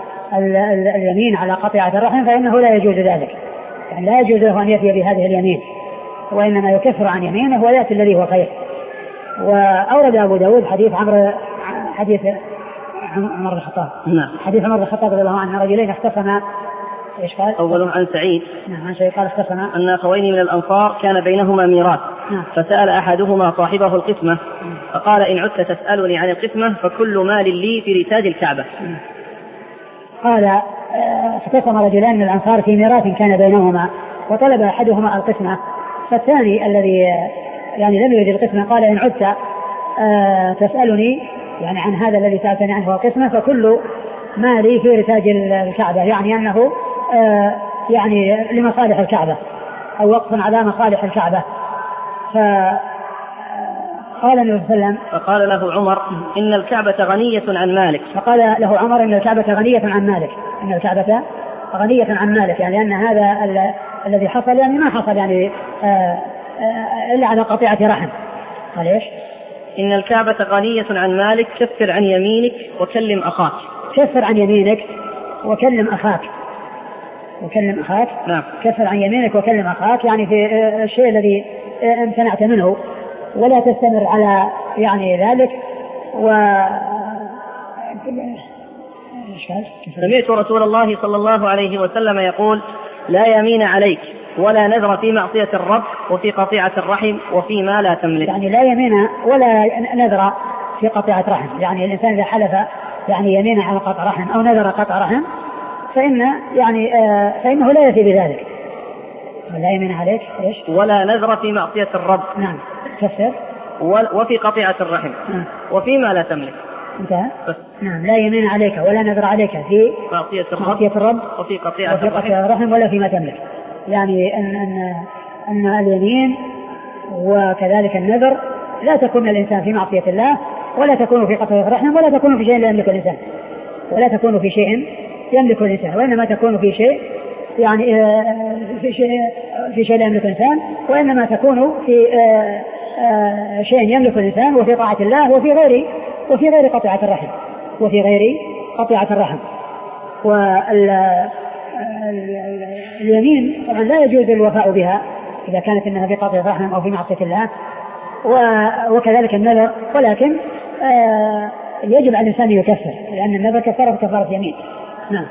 اليمين على قطيعة الرحم فإنه لا يجوز ذلك، يعني لا يجوز له أن يأتي بهذه اليمين، وإنما يكفر عن يمينه ويأتي الذي هو خير. وأورد أبو داود حديث عمرو حديث عمر بن الخطاب نعم. حديث عمر بن الخطاب رضي الله عنه رجلين اختصما. ايش قال؟ أولهم عن سعيد نعم عن سعيد قال اختصما أن أخوين من الأنصار كان بينهما ميراث، نعم. فسأل أحدهما صاحبه القسمة فقال: إن عدت تسألني عن القسمة فكل مال لي في رتاج الكعبة. قال: اختصم رجلان من الأنصار في ميراث كان بينهما، وطلب أحدهما القسمة، فالثاني الذي يعني لم يرد القسمة قال: إن عدت تسألني يعني عن هذا الذي سألتني عنه القسمة فكل مالي في رتاج الكعبة، يعني أنه يعني لمصالح الكعبة أو وقف على مصالح الكعبة. فقال النبي صلى الله عليه وسلم فقال له عمر: إن الكعبة غنية عن مالك. فقال له عمر: إن الكعبة غنية عن مالك، إن الكعبة غنية عن مالك، يعني أن هذا الذي حصل يعني ما حصل يعني إلا على قطيعة رحم. قال إيش؟ إن الكعبة غنية عن مالك، كفر عن يمينك وكلم أخاك. كفر عن يمينك وكلم أخاك. وكلم أخاك نعم. كفر عن يمينك وكلم أخاك، يعني في الشيء الذي امتنعت منه، ولا تستمر على يعني ذلك. و سمعت رسول الله صلى الله عليه وسلم يقول: لا يمين عليك ولا نذر في معصية الرب وفي قطيعة الرحم وفيما لا تملك. يعني لا يمين ولا نذر في قطيعة رحم، يعني الإنسان إذا حلف يعني يمين على قطع رحم أو نذر قطع رحم فإن يعني آه فإنه لا يفي بذلك. لا يمين عليك إيش؟ ولا نذر في معصية الرب. نعم. كفر. وفي قطيعة الرحم. نعم. وفيما لا تملك. انتهى. نعم. لا يمين عليك ولا نذر عليك في معصية الرب, معصية الرب وفي قطيعة وفي قطيعة الرحم ولا فيما تملك، يعني أن أن أن اليمين وكذلك النذر لا تكون الإنسان في معصية الله، ولا تكون في قطيعة الرحم، ولا تكون في شيء لا يملك الإنسان، ولا تكون في شيء يملك الإنسان، وإنما تكون في شيء يعني في شيء في شيء لا يملك الإنسان، وإنما تكون في شيء يملك الإنسان وفي طاعة الله وفي غير وفي غير قطيعة الرحم وفي غير قطيعة الرحم. واليمين طبعا لا يجوز الوفاء بها إذا كانت إنها في قطيعة الرحم أو في معصية الله، وكذلك النذر، ولكن يجب على الإنسان يكفر، لأن النذر كفارة كفارة يمين. نعم.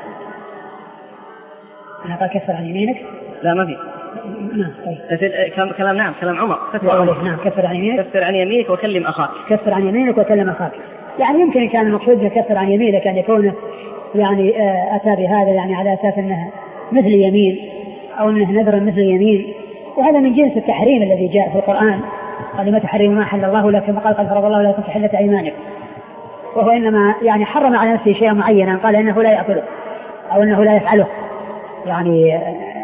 أنا قال كفر عن يمينك. لا ما في. نعم. طيب. كلام نعم كلام عمر. كفر عن نعم كفر عن يمينك. كفر عن يمينك وكلم أخاك. كفر عن يمينك وكلم أخاك. يعني يمكن كان المقصود بكفر عن يمينك أن يكون يعني أتى بهذا يعني على أساس أنه مثل يمين أو أنه نذر مثل يمين، وهذا من جنس التحريم الذي جاء في القرآن: قال: ما تحرم ما حل الله لكم، قال: قد فرض الله لكم تحلة أيمانكم. وهو إنما يعني حرم على نفسه شيئا معينا، قال إنه لا يأكله أو إنه لا يفعله، يعني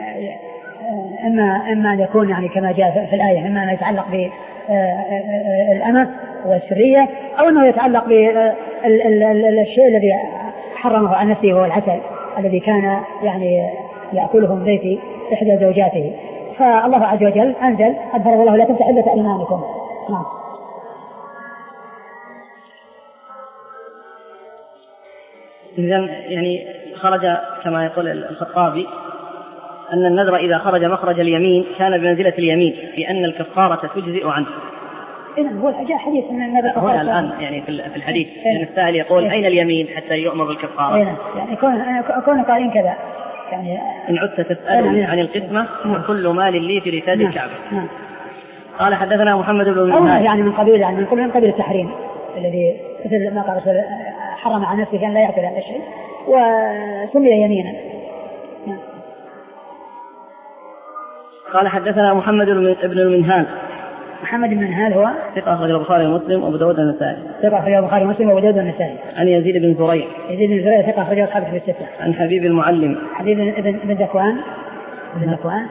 إما إما أن يكون يعني كما جاء في الآية، إما أن يتعلق بالأمة والسرية، أو أنه يتعلق بالشيء الذي حرمه على نفسه وهو العسل الذي كان يعني يأكله من بيت إحدى زوجاته. فالله عز وجل أنزل: قد فرض الله لكم تحلة أيمانكم. نعم. إذن يعني خرج كما يقول الخطابي أن النذر إذا خرج مخرج اليمين كان بمنزلة اليمين في أن الكفارة تجزئ عنه. إذن هو جاء حديث أن النذر هنا الآن يعني في الحديث أن السائل يقول أين اليمين حتى يؤمر بالكفارة؟ يعني كون كون قائلين كذا يعني إن عدت تسألني عن القسمة فكل مال لي في ركاز الكعبة. قال حدثنا محمد بن المنهال يعني من قبيل يعني من قبيل من قبيل التحريم الذي مثل ما قال حرم على نفسه كان لا يأكل هذا الشيء وسمي يمينا. قال حدثنا محمد بن المنهال. محمد بن المنهال هو ثقة أخرجه البخاري ومسلم وأبو داود والنسائي. ثقة أخرجه البخاري ومسلم وأبو داود والنسائي. عن يزيد بن زريع. يزيد بن زريع ثقة أخرجه أصحابه في الستة. عن حبيب المعلم. حبيب بن بن ذكوان. بن ذكوان.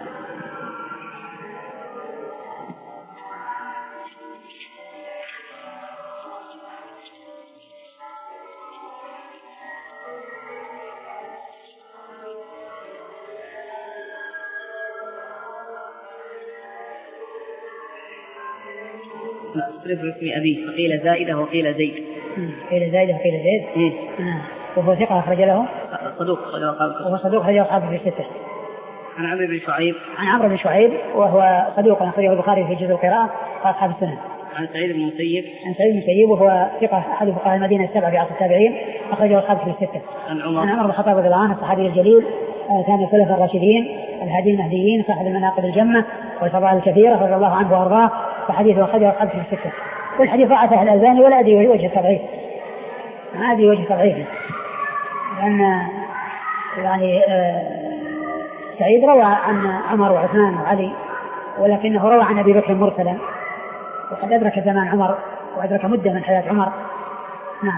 اختلف في اسم أبيه فقيل زائدة وقيل زيد. قيل زائدة وقيل زيد. آه. وهو ثقة أخرج له. صدوق أخرجه أصحابه. وهو صدوق أخرجه أصحابه في الستة. عن عمرو بن شعيب. عن عمرو بن شعيب وهو صدوق أخرجه البخاري في جزء القراءة وأصحاب السنن. عن سعيد بن المسيب. عن سعيد بن المسيب وهو ثقة أحد فقهاء المدينة السبعة في عصر التابعين أخرجه أصحابه في الستة. عن عمر. عن عمر بن الخطاب رضي الله عنه الصحابي الجليل ثاني الخلفاء الراشدين الهادي المهديين صاحب المناقب الجمة والفضائل الكثيرة رضي الله عنه وأرضاه وحديثه أخرجه أصحابه في الستة. والحديث ضعفه الألباني ولا أدري وجه تضعيف ما أدري وجه تضعيف لأن يعني آه سعيد روى عن عمر وعثمان وعلي ولكنه روى عن أبي بكر مرسلا وقد أدرك زمان عمر وأدرك مدة من حياة عمر. نعم.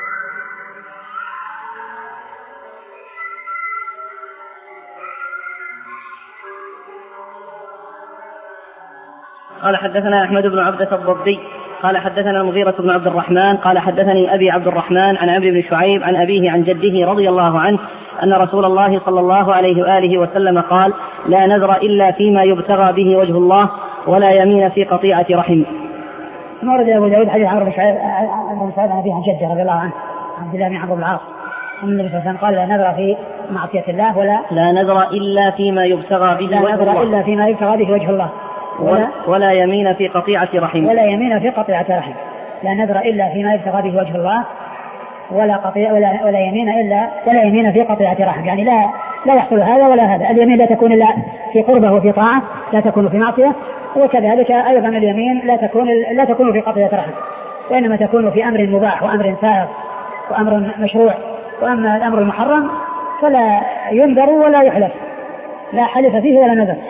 قال حدثنا أحمد بن عبدة الضبي قال حدثنا المغيرة بن عبد الرحمن قال حدثني أبي عبد الرحمن عن عمرو بن شعيب عن أبيه عن جده رضي الله عنه أن رسول الله صلى الله عليه وآله وسلم قال لا نذر إلا فيما يبتغى به وجه الله ولا يمين في قطيعة رحم. ورد أبو داود حديث عمرو بن شعيب عن أبيه عن جده رضي الله عنه عبد الله بن عمرو بن العاص أن النبي صلى الله عليه وسلم قال لا نذر في معصية الله ولا لا نذر إلا فيما يبتغى به لا وجه نذر الله إلا فيما يبتغى به وجه الله ولا, ولا يمين في قطيعة رحم ولا يمين في قطيعة رحم. لا نذر إلا فيما يبتغى به وجه الله ولا قطيع ولا ولا يمين إلا ولا يمين في قطيعة رحم. يعني لا لا يحصل هذا ولا هذا. اليمين لا تكون إلا في قربه وفي طاعة لا تكون في معصية وكذلك أيضا اليمين لا تكون لا تكون في قطيعة رحم وإنما تكون في أمر مباح وأمر سائغ وأمر مشروع. وأما الأمر المحرم فلا ينذر ولا يحلف لا حلف فيه ولا نذر.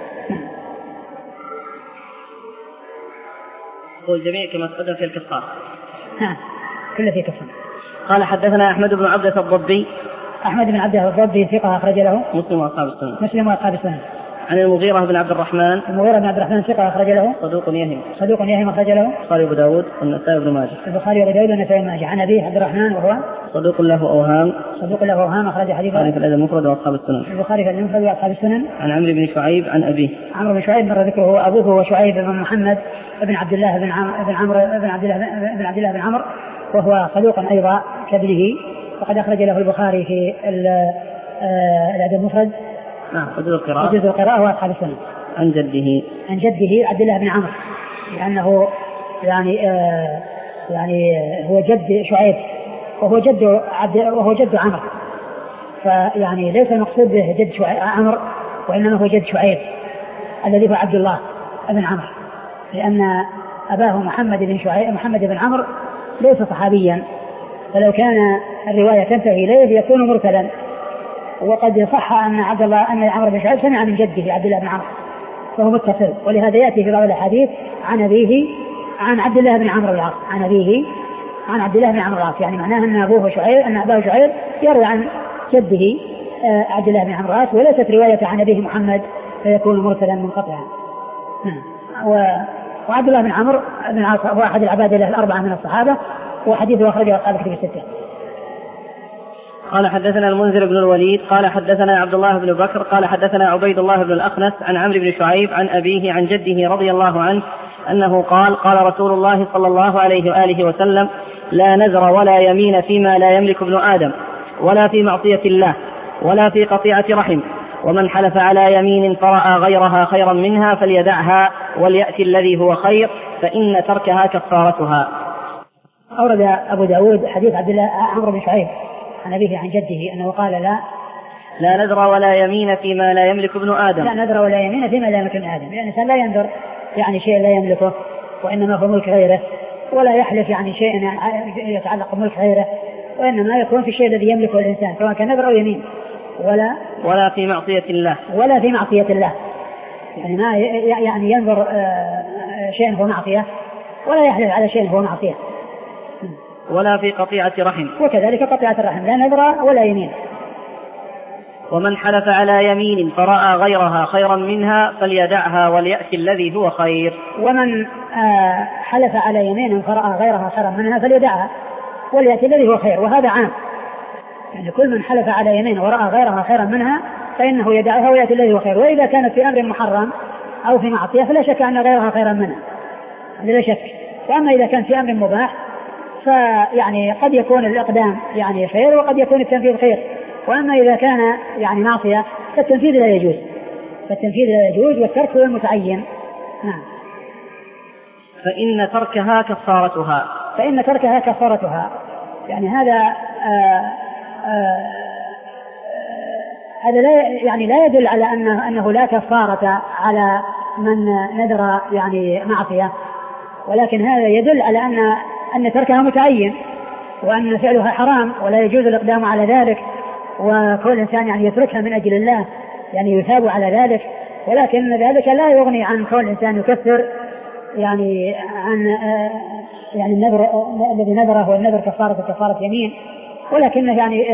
والجميع كما تقدم في الكفار. نعم كل في كفار. قال حدثنا أحمد بن عبدة الضبي. أحمد بن عبدة الضبي ثقة أخرج له مسلم وأصحاب السنن. مسلم وأصحاب السنن. عن المغيرة بن عبد الرحمن. المغيرة بن عبد الرحمن ثقة أخرج له. صدوق يهم. صدوق يهم أخرج له. البخاري وأبو داود والنسائي بن ماجه. البخاري وأبو داود والنسائي بن ماجه. عن أبيه عبد الرحمن وهو صدوق له أوهام. صدوق له أوهام أخرج حديثه. البخاري في الأدب المفرد وأصحاب السنن. البخاري في الأدب المفرد وأصحاب السنن. عن عمرو بن شعيب عن أبيه. عمرو بن شعيب مر ذكره هو أبوه هو شعيب بن محمد بن عبد الله بن عمرو بن عمرو بن عبد الله بن عبد الله بن عمرو وهو صدوق أيضا كابنه وقد أخرج له البخاري في الأدب المفرد. نعم وجزء القراءة. وجزء القراءة وأصحاب السنن. عن جده. عن جده عبد الله بن عمرو لأنه يعني آه يعني هو جد شعيب وهو جد عبد وهو جد عمرو فيعني ليس المقصود به جد شعيب عمرو وإنما هو جد شعيب الذي هو عبد الله بن عمرو لأن أباه محمد بن شعيب محمد بن عمرو ليس صحابيا فلو كان الرواية تنتهي إليه يكون مرسلا وقد صح أن عبد الله أن عمرو بن شعيب سمع من جده عبد الله بن عمرو فهو متصل ولهذا يأتي في بعض الحديث عن أبيه عن عبد الله بن عمرو العاص عن أبيه عن عبد الله بن عمرو العاص يعني معناه أن أبوه شعيب أن أباه شعيب يروي عن جده عبد الله بن عمرو العاص وليست رواية عن أبيه محمد فيكون مرسلا منقطعا. وعبد الله بن عمرو بن العاص هو أحد العباد له الأربعة من الصحابة وحديثه أخرجه أصحاب الكتب الستة. قال حدثنا المنذر بن الوليد قال حدثنا عبد الله بن بكر قال حدثنا عبيد الله بن الأخنس عن عمرو بن شعيب عن أبيه عن جده رضي الله عنه أنه قال قال رسول الله صلى الله عليه وآله وسلم لا نذر ولا يمين فيما لا يملك ابن آدم ولا في معصية الله ولا في قطيعة رحم ومن حلف على يمين فرأى غيرها خيرا منها فليدعها وليأتي الذي هو خير فإن تركها كفارتها. أورد أبو داود حديث عبد الله عمرو بن شعيب عن أبيه عن جده أنه قال لا لا نذر ولا يمين فيما لا يملك ابن آدم. لا نذر ولا يمين فيما لا يملك ابن آدم، يعني الإنسان لا ينذر يعني شيء لا يملكه وإنما هو ملك غيره، ولا يحلف يعني شيء يتعلق بملك غيره، وإنما يكون في الشيء الذي يملكه الإنسان سواء كان نذر أو يمين، ولا ولا في معصية الله ولا في معصية الله، يعني ما يعني ينذر شيء هو معصية ولا يحلف على شيء هو معصية، ولا في قطيعة رحم، وكذلك قطيعة الرحم لا نذر ولا يمين. ومن حلف على يمين فرأى غيرها خيرا منها فليدعها وليأتي الذي هو خير. ومن آه حلف على يمين فرأى غيرها خيرا منها فليدعها وليأتي الذي هو خير، وهذا عام، يعني كل من حلف على يمين ورأى غيرها خيرا منها فإنه يدعها ويأتي الذي هو خير. وإذا كانت في أمر محرم أو في معصية فلا شك أن غيرها خيرا منها، لا شك. وأما إذا كان في أمر مباح فيعني قد يكون الإقدام يعني خير وقد يكون التنفيذ خير، وأما إذا كان يعني معصية فالتنفيذ لا يجوز، فالتنفيذ لا يجوز والترك هو المتعين. نعم. فإن تركها كفارتها فإن تركها كفارتها يعني هذا آآ آآ هذا لا يعني لا يدل على أنه, أنه لا كفارة على من نذر يعني معصية، ولكن هذا يدل على أن أن تركها متعين وأن فعلها حرام ولا يجوز الإقدام على ذلك، وكل إنسان يعني يتركها من أجل الله يعني يثاب على ذلك، ولكن ذلك لا يغني عن كل إنسان يكفر يعني عن يعني النذر الذي نذره والنذر كفارة كفارة يمين، ولكنه يعني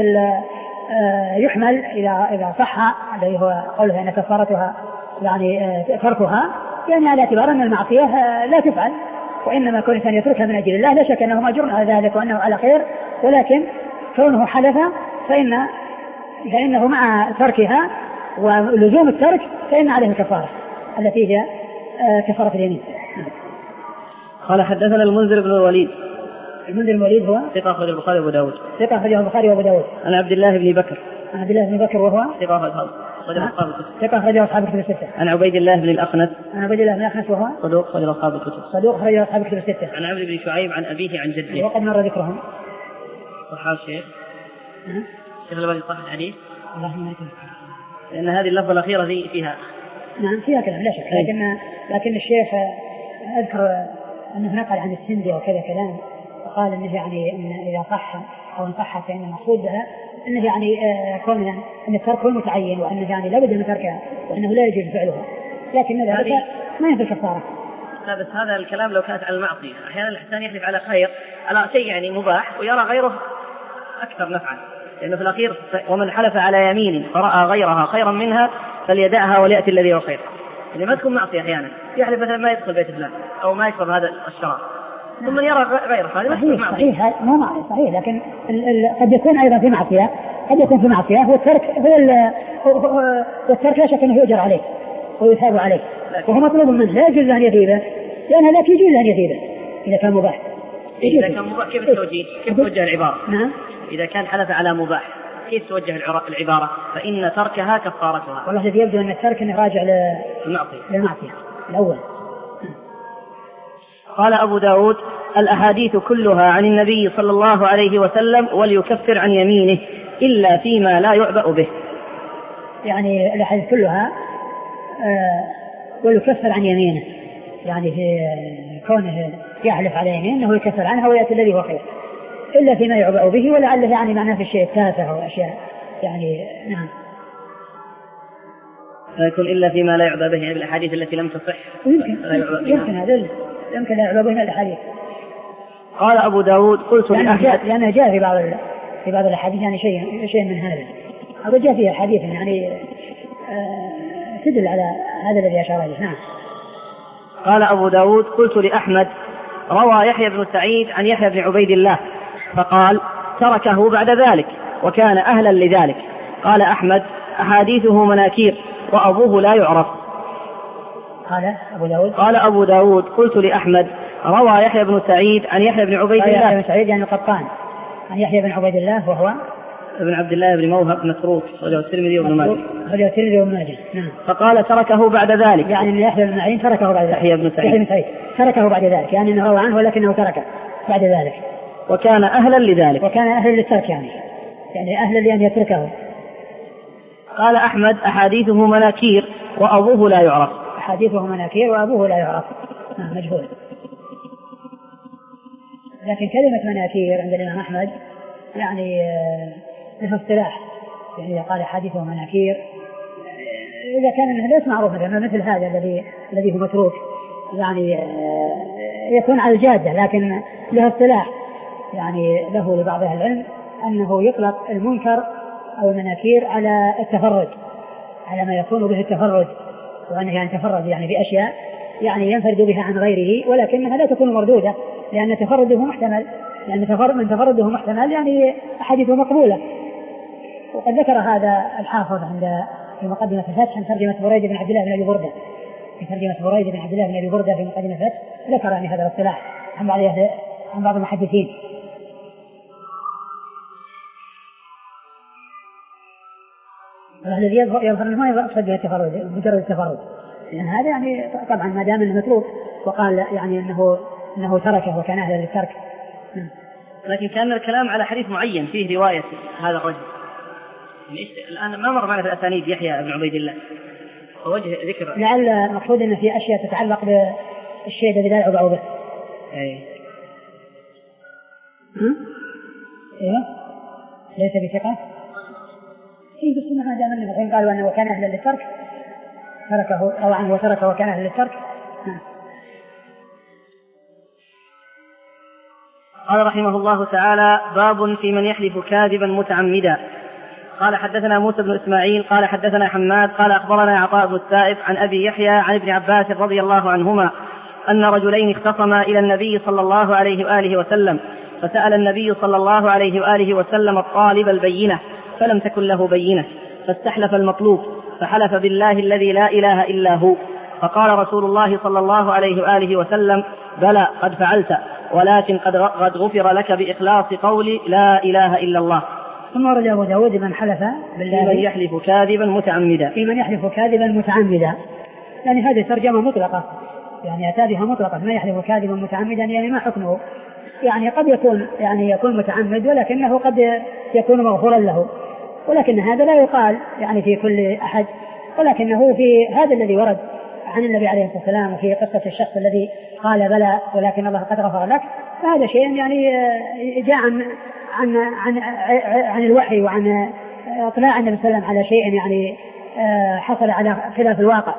يحمل إذا إذا صح الذي هو قوله أن كفارتها يعني تركها، يعني على اعتبار أن المعصية لا تفعل، وإنما كل إنسان يتركها من أجل الله لا شك أنه مأجور على ذلك وأنه على خير، ولكن كونه حلف فإن فإنه مع تركها ولزوم الترك فإن عليه الكفارة التي هي كفارة اليمين. قال حدثنا المنذر بن الوليد. المنذر بن الوليد هو ثقة أخرجه البخاري وأبو داود. ثقة أخرجه البخاري وأبو داود. عن عبد الله بن بكر. عن عبد الله بن بكر وهو ثقة أخرجه أصحاب الكتب. ثقة أخرجه أصحاب الكتب الستة. عن عبيد الله بن الأخنس. عن عبيد الله بن الأخنس وهو صدوق أخرجه أصحاب الكتب. صدوق أخرجه أصحاب الكتب الستة. عن عمرو بن شعيب عن أبيه عن جده. وقد مر ذكرهم. صحاب الشيخ. شيخ الألباني صح الحديث. اللهم بارك لأن هذه اللفظة الأخيرة في فيها. نعم فيها كلام لا شك، لكن لكن الشيخ أذكر أنه نقل عن السندي وكذا كلام، وقال أنه يعني إن إذا صح أو إن صح فإن المقصود بها أنه يعني كون أن الترك هو المتعين وأنه يعني لا بد من تركها وأنه لا يجوز فعلها، لكن ذلك ما ينفي الكفارة. لا بس هذا الكلام لو كانت على المعصية، أحيانا الإنسان يحلف على خير على شيء يعني مباح ويرى غيره أكثر نفعا، لأنه في الأخير ومن حلف على يمين فرأى غيرها خيرا منها فليدعها وليأتي الذي هو خير. يعني ما تكون معصية أحيانا يحلف مثلا ما يدخل بيت فلان أو ما يشرب هذا الشراب ثم يرى غيره، هذا ما تكون معصية. صحيح مو معصية صحيح، لكن ال ال قد يكون أيضا في معصية، قد يكون في معصية والترك هو والترك لا شك أنه يؤجر عليه ويثاب عليه وهو مطلوب منه، لا يجوز أن يثيبه لأنه لا يجوز أن يثيبه إذا كان مباح. إذا كان مباح كيف التوجيه؟ كيف توجه العبارة؟ نعم. إذا كان حلف على مباح كيف توجه العبارة؟ فإن تركها كفارتها. والله الذي يبدو أن الترك أنه راجع للمعصية للمعصية الأول. قال أبو داود الأحاديث كلها عن النبي صلى الله عليه وسلم وليكفر عن يمينه إلا فيما لا يعبأ به. يعني الأحاديث كلها آه وليكفر عن يمينه، يعني في كونه يحلف على يمين أنه يكفر عنها ويأتي الذي هو خير إلا فيما يعبأ به، ولعله يعني معناه في الشيء التافه وأشياء يعني نعم. فيكون إلا فيما لا يعبأ به يعني بالأحاديث التي لم تصح. يمكن يمكن هذا يمكن لا يعبأ به الأحاديث. قال أبو داود قلت لأنه لأنه جاء في بعض في بعض الأحاديث يعني شيء شيء من هذا، أو جاء فيها حديث يعني آه تدل على هذا الذي أشار إليه. نعم. قال أبو داود قلت لأحمد روى يحيى بن سعيد عن يحيى بن عبيد الله فقال تركه بعد ذلك وكان أهلا لذلك. قال أحمد أحاديثه مناكير وأبوه لا يعرف. قال أبو داود قال أبو داود قلت لأحمد روى يحيى بن سعيد عن يحيى بن عبيد الله. يحيى بن سعيد يعني القطان عن يحيى بن عبيد الله وهو بن عبد الله بن موهب متروك أخرجه الترمذي وابن ماجه. أخرجه الترمذي وابن ماجه. نعم. فقال تركه بعد ذلك. يعني أن يحيى بن معين تركه بعد ذلك. يحيى بن سعيد. سعيد تركه بعد ذلك، يعني أنه روى عنه ولكنه تركه بعد ذلك. وكان أهلا لذلك. وكان أهلا للترك يعني يعني أهلا لأن يتركه. قال أحمد أحاديثه مناكير وأبوه لا يعرف. أحاديثه مناكير وأبوه لا يعرف. آه مجهول. لكن كلمة مناكير عند الإمام أحمد يعني له اصطلاح، يعني إذا قال حديثه مناكير إذا كان أنه ليس معروف مثلا مثل هذا الذي الذي هو متروك يعني يكون على الجادة، لكن له اصطلاح يعني له لبعض أهل العلم أنه يطلق المنكر أو المناكير على التفرد، على ما يكون به التفرد، وأنه يعني تفرد يعني بأشياء يعني ينفرد بها عن غيره، ولكنها لا تكون مردودة لأن تفرده محتمل، لأن تفرد من تفرده محتمل يعني أحاديثه مقبولة. وقد ذكر هذا الحافظ عند في مقدمة الفتح عن ترجمة بريد بن عبد الله بن أبي بردة، في ترجمة بريد بن عبد الله بن أبي بردة في مقدمة الفتح ذكر يعني هذا الاصطلاح عن بعض عن بعض المحدثين. الذي يظهر أنه ما يقصد به التفرد مجرد التفرد، لأن هذا يعني طبعا ما دام المتروك وقال يعني أنه أنه تركه وكان أهلا للترك. لكن كان الكلام على حديث معين فيه رواية هذا الرجل. الآن ما مر معنا في الأسانيد يحيى بن عبيد الله ووجه ذكر لعل المقصود أن في أشياء تتعلق بالشيء الذي لا يعبأ به. أي إيه ليس بثقة. إيه بس ما دام أنه الحين قالوا أنه كان أهلا للترك تركه أو عنه وتركه وكان أهلا للترك. قال رحمه الله تعالى: باب في من يحلف كاذبا متعمدا. قال حدثنا موسى بن إسماعيل قال حدثنا حماد قال أخبرنا عطاء بن السائب عن أبي يحيى عن ابن عباس رضي الله عنهما أن رجلين اختصما إلى النبي صلى الله عليه وآله وسلم، فسأل النبي صلى الله عليه وآله وسلم الطالب البينة فلم تكن له بينة، فاستحلف المطلوب فحلف بالله الذي لا إله إلا هو، فقال رسول الله صلى الله عليه وآله وسلم: بلى قد فعلت، ولكن قد غفر لك بإخلاص قول لا إله إلا الله. ثم ورد أبو داود من حلف بالله من يحلف كاذبا متعمدا. في من يحلف كاذبا متعمدا، يعني هذه ترجمة مطلقة، يعني أتى بها مطلقة. ما يحلف كاذبا متعمدا يعني ما حكمه؟ يعني قد يكون يعني يكون متعمد ولكنه قد يكون مغفورا له، ولكن هذا لا يقال يعني في كل أحد، ولكنه في هذا الذي ورد عن النبي عليه الصلاة والسلام وفي قصة الشخص الذي قال بلى ولكن الله قد غفر لك، فهذا شيء يعني جاء عن عن عن, عن الوحي وعن اطلاع النبي صلى الله عليه وسلم على شيء يعني حصل على خلاف الواقع،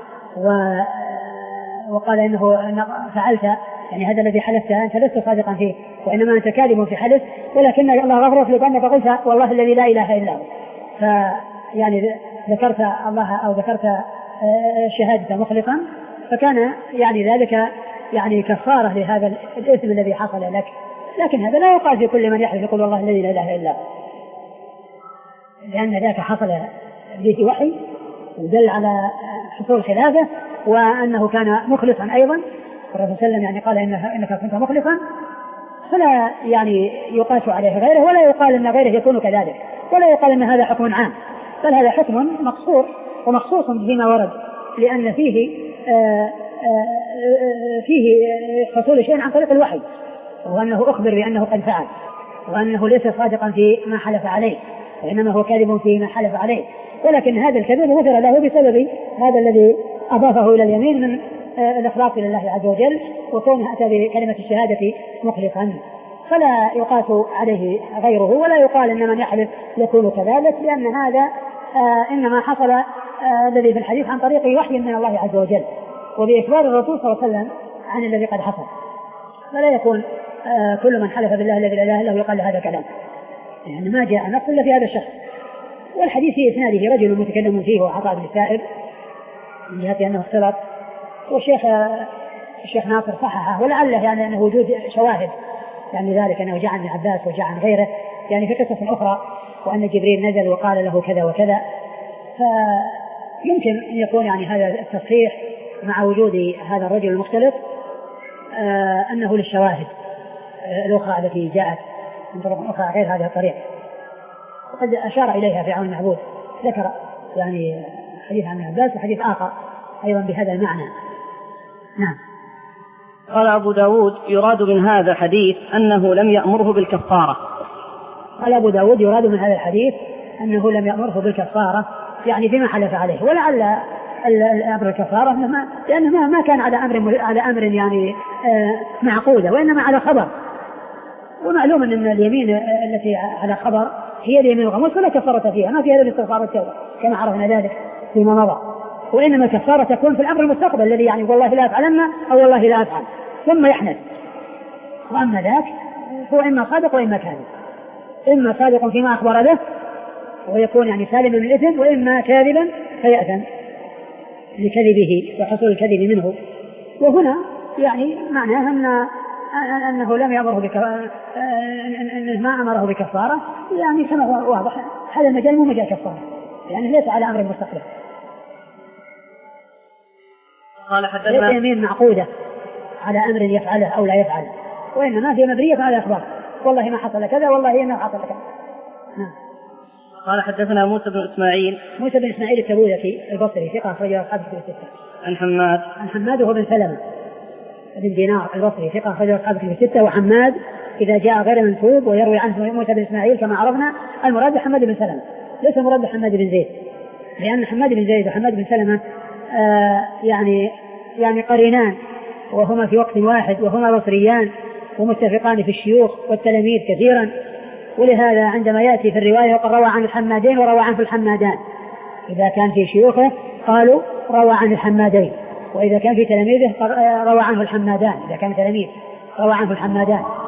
وقال إنه فعلت يعني هذا الذي حلفت أنت لست صادقا فيه، وإنما أنت كاذب في حلف، ولكن الله غفر لك أنك قلت والله الذي لا إله إلا هو، فيعني ذكرت الله أو ذكرت شهادة مخلصا، فكان يعني ذلك يعني كفارة لهذا الإثم الذي حصل لك. لكن هذا لا يقال في كل من يحلف يقول والله الذي لا إله إلا هو، لأن ذاك حصل به وحي ودل على حصول خلافه وأنه كان مخلصا أيضا، والرسول صلى الله عليه وسلم يعني قال إنك كنت مخلصا، فلا يعني يقاس عليه غيره، ولا يقال أن غيره يكون كذلك، ولا يقال أن هذا حكم عام، بل هذا حكم مقصور ومخصوص فيما ورد، لأن فيه آآ آآ فيه حصول شيء عن طريق الوحي، وأنه أخبر بأنه قد فعل، وأنه ليس صادقا في ما حلف عليه، وإنما هو كاذب فيما حلف عليه، ولكن هذا الكذب غفر له بسبب هذا الذي أضافه إلى اليمين من الإخلاص لله عز وجل، وكونه أتى بكلمة الشهادة مخلصا، فلا يقاس عليه غيره، ولا يقال إن من يحلف يكون كذلك، لأن هذا إنما حصل الذي في الحديث عن طريق وحي من الله عز وجل، وبإخبار الرسول صلى الله عليه وسلم عن الذي قد حصل، فلا يكون كل من حلف بالله الذي لا إله إلا هو يقال هذا كلام، يعني ما جاء نص إلا في هذا الشخص. والحديث في إسناده رجل متكلم فيه وعطاء بن السائب من جهة أنه اختلط، والشيخ الشيخ ناصر صححه، ولعله يعني أنه وجود شواهد يعني ذلك أنه جاء عن ابن عباس وجاء عن غيره يعني في قصة أخرى، وأن جبريل نزل وقال له كذا وكذا، فيمكن أن يكون يعني هذا التصحيح مع وجود هذا الرجل المختلط آه أنه للشواهد آه الأخرى التي جاءت من طرق أخرى غير هذه الطريق. وقد أشار إليها في عون المعبود، ذكر يعني حديث عن ابن عباس وحديث آخر أيضا بهذا المعنى. نعم. قال أبو داود يراد من هذا حديث أنه لم يأمره بالكفارة. قال أبو داود يراد من هذا الحديث أنه لم يأمره بالكفارة يعني فيما حلف عليه، ولعل الأمر الكفارة لأنه ما كان على أمر على أمر يعني معقودة، وإنما على خبر، ومعلوم أن اليمين التي على خبر هي اليمين الغموس ولا كفارة فيها، ما فيها الاستغفار والتوبة كما عرفنا ذلك فيما مضى، وإنما الكفارة تكون في الأمر المستقبل الذي يعني والله لا أفعلن أو والله لا أفعل ثم يحنث. وأما ذاك هو إما صادق وإما كاذب، إما صادق فيما أخبر به ويكون يعني سالما من الإثم، وإما كاذبا فيأثم لكذبه وحصول الكذب منه. وهنا يعني معناه أن أنه لم يأمره بكفارة، أنه ما أمره بكفارة يعني كما هو واضح هذا المجال مو مجال كفارة، يعني ليس على أمر مستقبل. قال حدثنا ليس يمين معقودة على أمر يفعله أو لا يفعله، وإنما هي مبنية على أخبار والله ما حصل كذا والله إنه حصل كذا. نعم. قال حدثنا موسى بن إسماعيل موسى بن إسماعيل التبوذكي البصري ثقة أخرجه أصحاب الكتب الستة. عن حماد عن حماد وهو بن سلمة بن دينار البصري ثقة أخرجه أصحاب الكتب الستة. وحماد إذا جاء غير منسوب ويروي عنه موسى بن إسماعيل كما عرفنا المراد بحماد بن سلمة ليس مراد بحماد بن زيد، لأن حماد بن زيد وحماد بن سلمة آه يعني يعني قرينان وهما في وقت واحد وهما بصريان ومتفقان في الشيوخ والتلاميذ كثيرا، ولهذا عندما يأتي في الرواية وقال روى عن الحمادين وروى عن في الحمادان، إذا كان في شيوخه قالوا روى عن الحمادين، وإذا كان في تلاميذه روى عنه الحمادان، إذا كان تلاميذ روى عنه الحمادان.